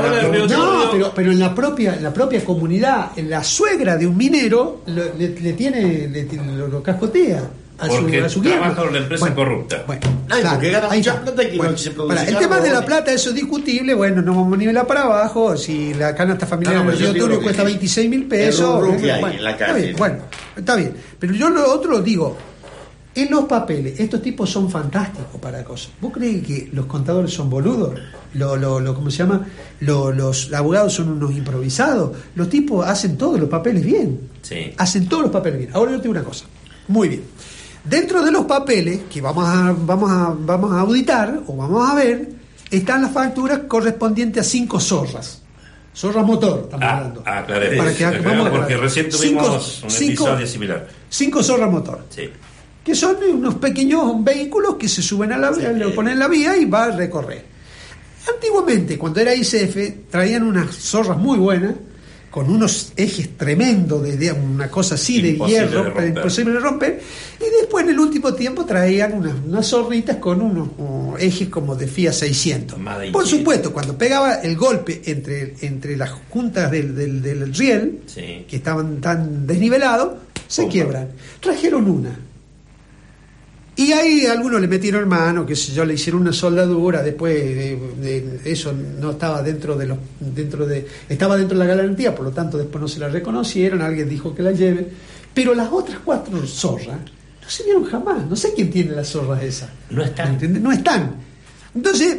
S5: No, pero, pero en la propia en la propia comunidad, en la suegra de un minero lo, le, le tiene le, lo, lo cascotea. A
S4: porque
S5: su, a su
S4: trabaja con la empresa bueno, corrupta.
S5: Bueno,
S3: Ay,
S5: claro,
S3: porque gana mucha plata y que
S5: bueno,
S3: no se produce.
S5: El tema de la plata, eso es discutible. Bueno, no vamos a nivelar para abajo. Si la canasta familiar no, no, en el Río Turbio cuesta veintiséis mil pesos.
S3: Bueno,
S5: bueno,
S3: en la calle.
S5: Está bien, bueno, está bien. Pero yo lo otro digo, en los papeles, estos tipos son fantásticos para cosas. ¿Vos crees que los contadores son boludos? Lo, lo, lo, ¿Cómo se llama? Lo, los abogados son unos improvisados. Los tipos hacen todos los papeles bien.
S4: Sí.
S5: Hacen todos los papeles bien. Ahora yo te digo una cosa. Muy bien. Dentro de los papeles que vamos a, vamos a, vamos a auditar o vamos a ver, están las facturas correspondientes a cinco zorras. Zorra motor, estamos
S4: ah,
S5: hablando.
S4: Ah, claro.
S5: Para que, vamos
S4: porque recién tuvimos
S5: cinco,
S4: un
S5: cinco,
S4: episodio similar.
S5: Cinco zorras motor.
S4: Sí.
S5: Que son unos pequeños vehículos que se suben a la vía, sí, lo ponen en la vía y va a recorrer. Antiguamente, cuando era I C F, traían unas zorras muy buenas, con unos ejes tremendos, de, de una cosa así de
S4: imposible
S5: hierro,
S4: de
S5: imposible de romper, y después en el último tiempo traían unas, unas zorritas con unos uh, ejes como de Fiat seiscientos. Por supuesto, cuando pegaba el golpe entre, entre las juntas del, del, del riel, sí, que estaban tan desnivelados, se Pumba. quiebran. Trajeron una. Y ahí algunos le metieron mano, que sé yo, le hicieron una soldadura, después de, de, eso no estaba dentro de los, dentro de, estaba dentro de la garantía, por lo tanto después no se la reconocieron, alguien dijo que la lleve, pero las otras cuatro zorras no se vieron jamás, no sé quién tiene las zorras esas.
S4: No están.
S5: ¿Entiendes? No están. Entonces,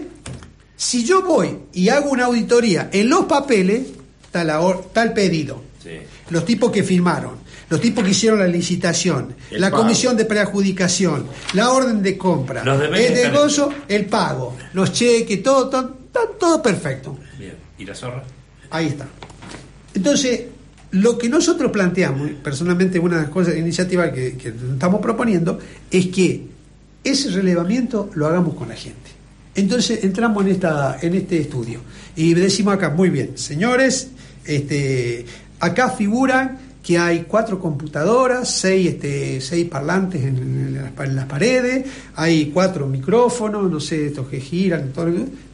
S5: si yo voy y hago una auditoría en los papeles, está, la, está el pedido, sí, los tipos que firmaron, los tipos que hicieron la licitación, el la pago. comisión de preadjudicación, la orden de compra, el negocio, el pago, los cheques, todo, todo, todo, todo perfecto.
S4: Bien. ¿Y la zorra?
S5: Ahí está. Entonces, lo que nosotros planteamos, personalmente una de las cosas, iniciativa que, que estamos proponiendo, es que ese relevamiento lo hagamos con la gente. Entonces entramos en esta, en este estudio y decimos acá, muy bien, señores, este, acá figuran que hay cuatro computadoras, seis, este, seis parlantes en, en, las, en las paredes, hay cuatro micrófonos, no sé, estos que giran, todo,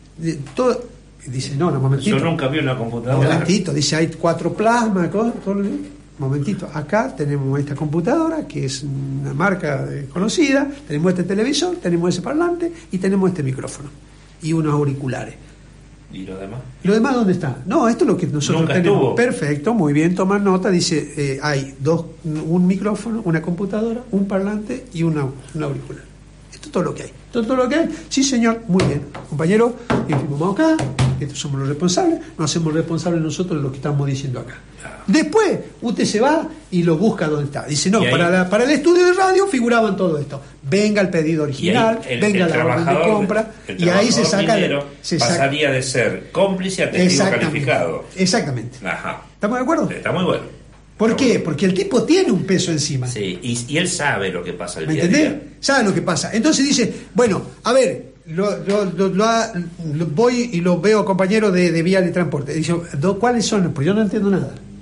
S5: todo dice, no, no, momentito.
S4: Yo nunca vi una computadora.
S5: Momentito, dice, hay cuatro plasmas, todo, todo, momentito, acá tenemos esta computadora, que es una marca conocida, tenemos este televisor, tenemos ese parlante y tenemos este micrófono y unos auriculares.
S4: ¿Y lo demás?
S5: ¿Y lo demás dónde está? No, esto es lo que nosotros
S4: Nunca
S5: tenemos.
S4: Estuvo.
S5: Perfecto, muy bien, tomar nota. Dice, eh, hay dos, un micrófono, una computadora, un parlante y una, un auricular. Esto es todo lo que hay. Esto es todo lo que hay. Sí, señor, muy bien. Compañero, firmamos acá, estos somos los responsables, nos hacemos responsables nosotros de lo que estamos diciendo acá. Después, usted se va y lo busca donde está. Dice, no, para, la, para el estudio de radio figuraban todo esto. Venga el pedido original, el, venga el la orden de compra, y ahí se saca... Se
S4: pasaría
S5: saca.
S4: de ser cómplice a testigo calificado.
S5: Exactamente.
S4: Ajá.
S5: ¿Estamos de acuerdo?
S4: Está muy bueno.
S5: ¿Por Está qué? Bueno. Porque el tipo tiene un peso encima.
S4: Sí, y, y él sabe lo que pasa el
S5: ¿Me
S4: día a
S5: entendés?
S4: día.
S5: Sabe lo que pasa. Entonces dice, bueno, a ver... Lo, lo, lo, lo, lo voy y lo veo compañero de, de vía de transporte. Dice, ¿cuáles son? Pues yo no entiendo nada.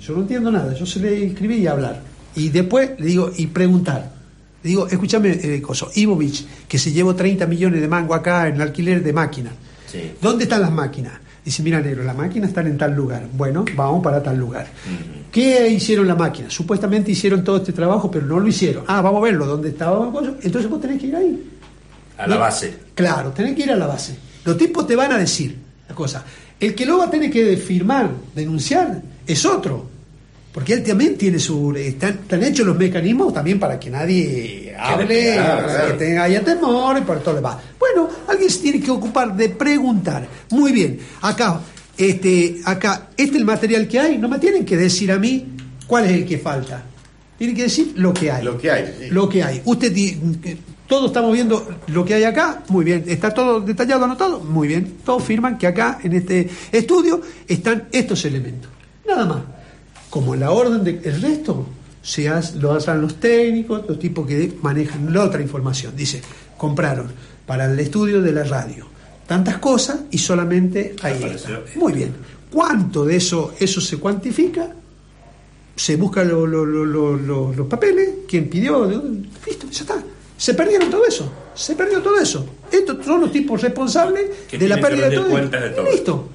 S5: yo no entiendo nada, yo se le escribí y hablar. Y después le digo, y preguntar. Le digo, escúchame, eh, coso, Ivovich, que se llevó treinta millones de mango acá en alquiler de máquinas.
S4: Sí.
S5: ¿Dónde están las máquinas? Dice, mira, negro, las máquinas están en tal lugar. Bueno, vamos para tal lugar. Uh-huh. ¿Qué hicieron las máquinas? Supuestamente hicieron todo este trabajo, pero no lo hicieron. Ah, vamos a verlo, ¿dónde estaba? Entonces vos tenés que ir ahí.
S4: A la base.
S5: Claro, tenés que ir a la base. Los tipos te van a decir la cosa. El que lo va a tener que firmar, denunciar, es otro. Porque él también tiene su... Están, están hechos los mecanismos también para que nadie hable,
S3: claro,
S5: para
S3: claro.
S5: que tenga, haya temor y para todo lo demás. Bueno, alguien se tiene que ocupar de preguntar. Muy bien, acá, este, acá, este es el material que hay. No me tienen que decir a mí cuál es el que falta. Tienen que decir lo que hay.
S3: Lo que hay, sí.
S5: Lo que hay. Usted... Todos estamos viendo lo que hay acá, muy bien. ¿Está todo detallado, anotado? Muy bien. Todos firman que acá, en este estudio, están estos elementos. Nada más. Como la orden del de, resto, se hace, lo hacen los técnicos, los tipos que manejan la otra información. Dice, compraron para el estudio de la radio tantas cosas y solamente ahí está. Muy bien. ¿Cuánto de eso, eso se cuantifica? Se busca lo, lo, lo, lo, lo, los papeles, quién pidió, listo, ya está. Se perdieron todo eso, se perdió todo eso. Estos son los tipos responsables
S4: que
S5: de la pérdida de todo.
S4: Cuentas de todo.
S5: Listo.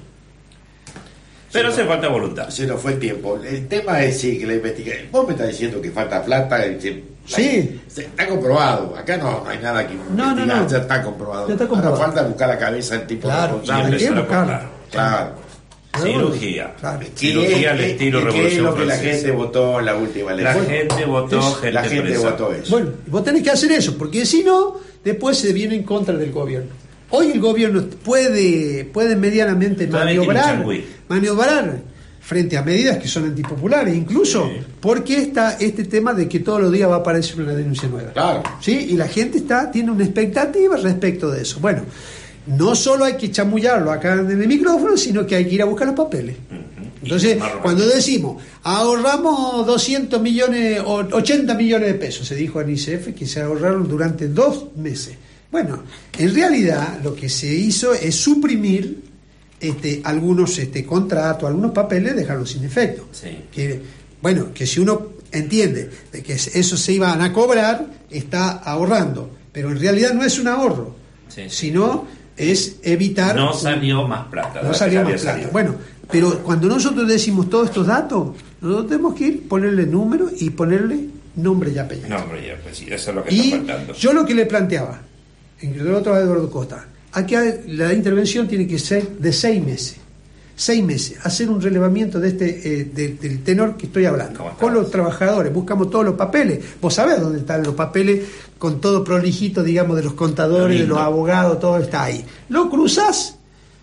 S4: Pero hace falta voluntad.
S3: Se nos fue el tiempo. El tema es sí, que la investigación. Vos me estás diciendo que falta plata. Que,
S5: sí.
S3: La, está comprobado. Acá no, no hay nada que
S5: no,
S3: investigar.
S5: No, no.
S3: Ya está comprobado.
S5: Ya está comprobado.
S3: Ahora falta buscar la cabeza del tipo
S5: claro,
S3: responsable.
S5: Y empezar a
S3: claro. claro.
S4: Cirugía.
S3: Claro.
S4: Cirugía al estilo Revolución
S3: ¿Qué es lo que la
S4: Francesa?
S3: gente votó en la última elección?
S4: La gente votó,
S3: es,
S4: gente
S3: La gente
S4: presa.
S3: votó eso.
S5: Bueno, vos tenés que hacer eso, porque si no, después se viene en contra del gobierno. Hoy el gobierno puede, puede medianamente maniobrar, maniobrar frente a medidas que son antipopulares, incluso sí. Porque está este tema de que todos los días va a aparecer una denuncia nueva.
S3: Claro.
S5: ¿Sí? Y la gente está tiene una expectativa respecto de eso. Bueno, no solo hay que chamullarlo acá en el micrófono, sino que hay que ir a buscar los papeles. Entonces, cuando decimos, ahorramos doscientos millones, ochenta millones de pesos, se dijo en I C F que se ahorraron durante dos meses. Bueno, en realidad lo que se hizo es suprimir este, algunos este, contratos, algunos papeles, dejarlos sin efecto.
S4: Sí.
S5: Que, bueno, que si uno entiende de que eso se iban a cobrar, está ahorrando. Pero en realidad no es un ahorro, sí, sí. sino es evitar...
S4: No salió más plata.
S5: No salió más plata. Salido. Bueno, pero cuando nosotros decimos todos estos datos, nosotros tenemos que ir, ponerle número y ponerle nombre y apellido.
S4: Nombre y apellido, eso es lo que
S5: y
S4: está faltando.
S5: Yo lo que le planteaba, entre otros a Eduardo Costa, aquí la intervención tiene que ser de seis meses. Seis meses, hacer un relevamiento de este eh, de, del tenor que estoy hablando, con los trabajadores, buscamos todos los papeles, vos sabés dónde están los papeles, con todo prolijito, digamos, de los contadores, de los abogados, todo está ahí. Lo cruzás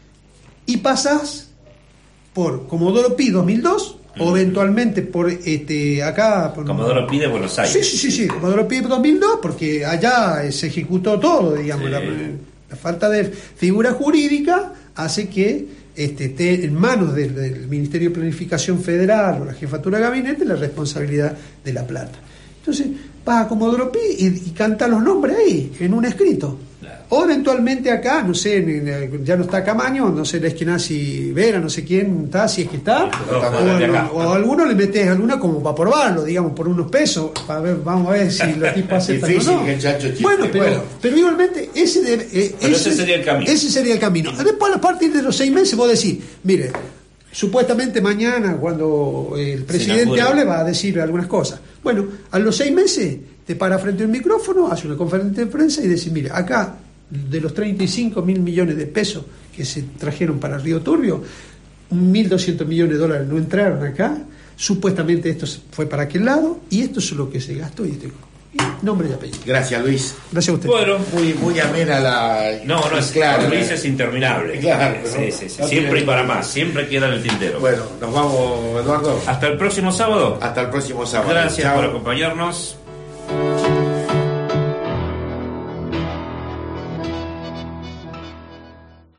S5: y pasás por Comodoro Pi dos mil dos, mm. o eventualmente por este acá... Por,
S4: Comodoro Pi de Buenos Aires.
S5: Sí, sí, sí, sí, Comodoro Pi dos mil dos, porque allá se ejecutó todo, digamos, sí. la, la falta de figura jurídica hace que Este, esté en manos del, del Ministerio de Planificación Federal o la Jefatura de Gabinete la responsabilidad de la plata. Entonces, vas a Comodoro Pi y, y canta los nombres ahí, en un escrito. Claro. O eventualmente acá, no sé, ya no está Camaño, no sé, Eskenazi Vera, no sé quién está, si es que está, no, o, o, o a alguno le metes alguna como para probarlo, digamos, por unos pesos, para ver, vamos a ver si los tipos aceptan o no. Bueno, pero, bueno. pero igualmente, ese, de, eh,
S4: pero
S5: ese,
S4: ese sería el camino.
S5: Ese sería el camino. Después, a partir de los seis meses, vos decís, mire, supuestamente mañana, cuando el presidente hable, va a decir algunas cosas. Bueno, a los seis meses te para frente a un micrófono, hace una conferencia de prensa y decís, mire, acá, de los treinta y cinco mil millones de pesos que se trajeron para Río Turbio, mil doscientos millones de dólares no entraron acá, supuestamente esto fue para aquel lado, y esto es lo que se gastó, y esto nombre y apellido.
S3: Gracias, Luis.
S5: Gracias a usted.
S3: Bueno, muy, muy amena la...
S4: No, no, es claro. Luis es interminable.
S3: Claro.
S4: Sí, sí, sí. No siempre y para más, siempre queda en el tintero.
S3: Bueno, nos vamos, Eduardo.
S4: Hasta el próximo sábado.
S3: Hasta el próximo sábado.
S4: Gracias
S3: Chao.
S4: por acompañarnos.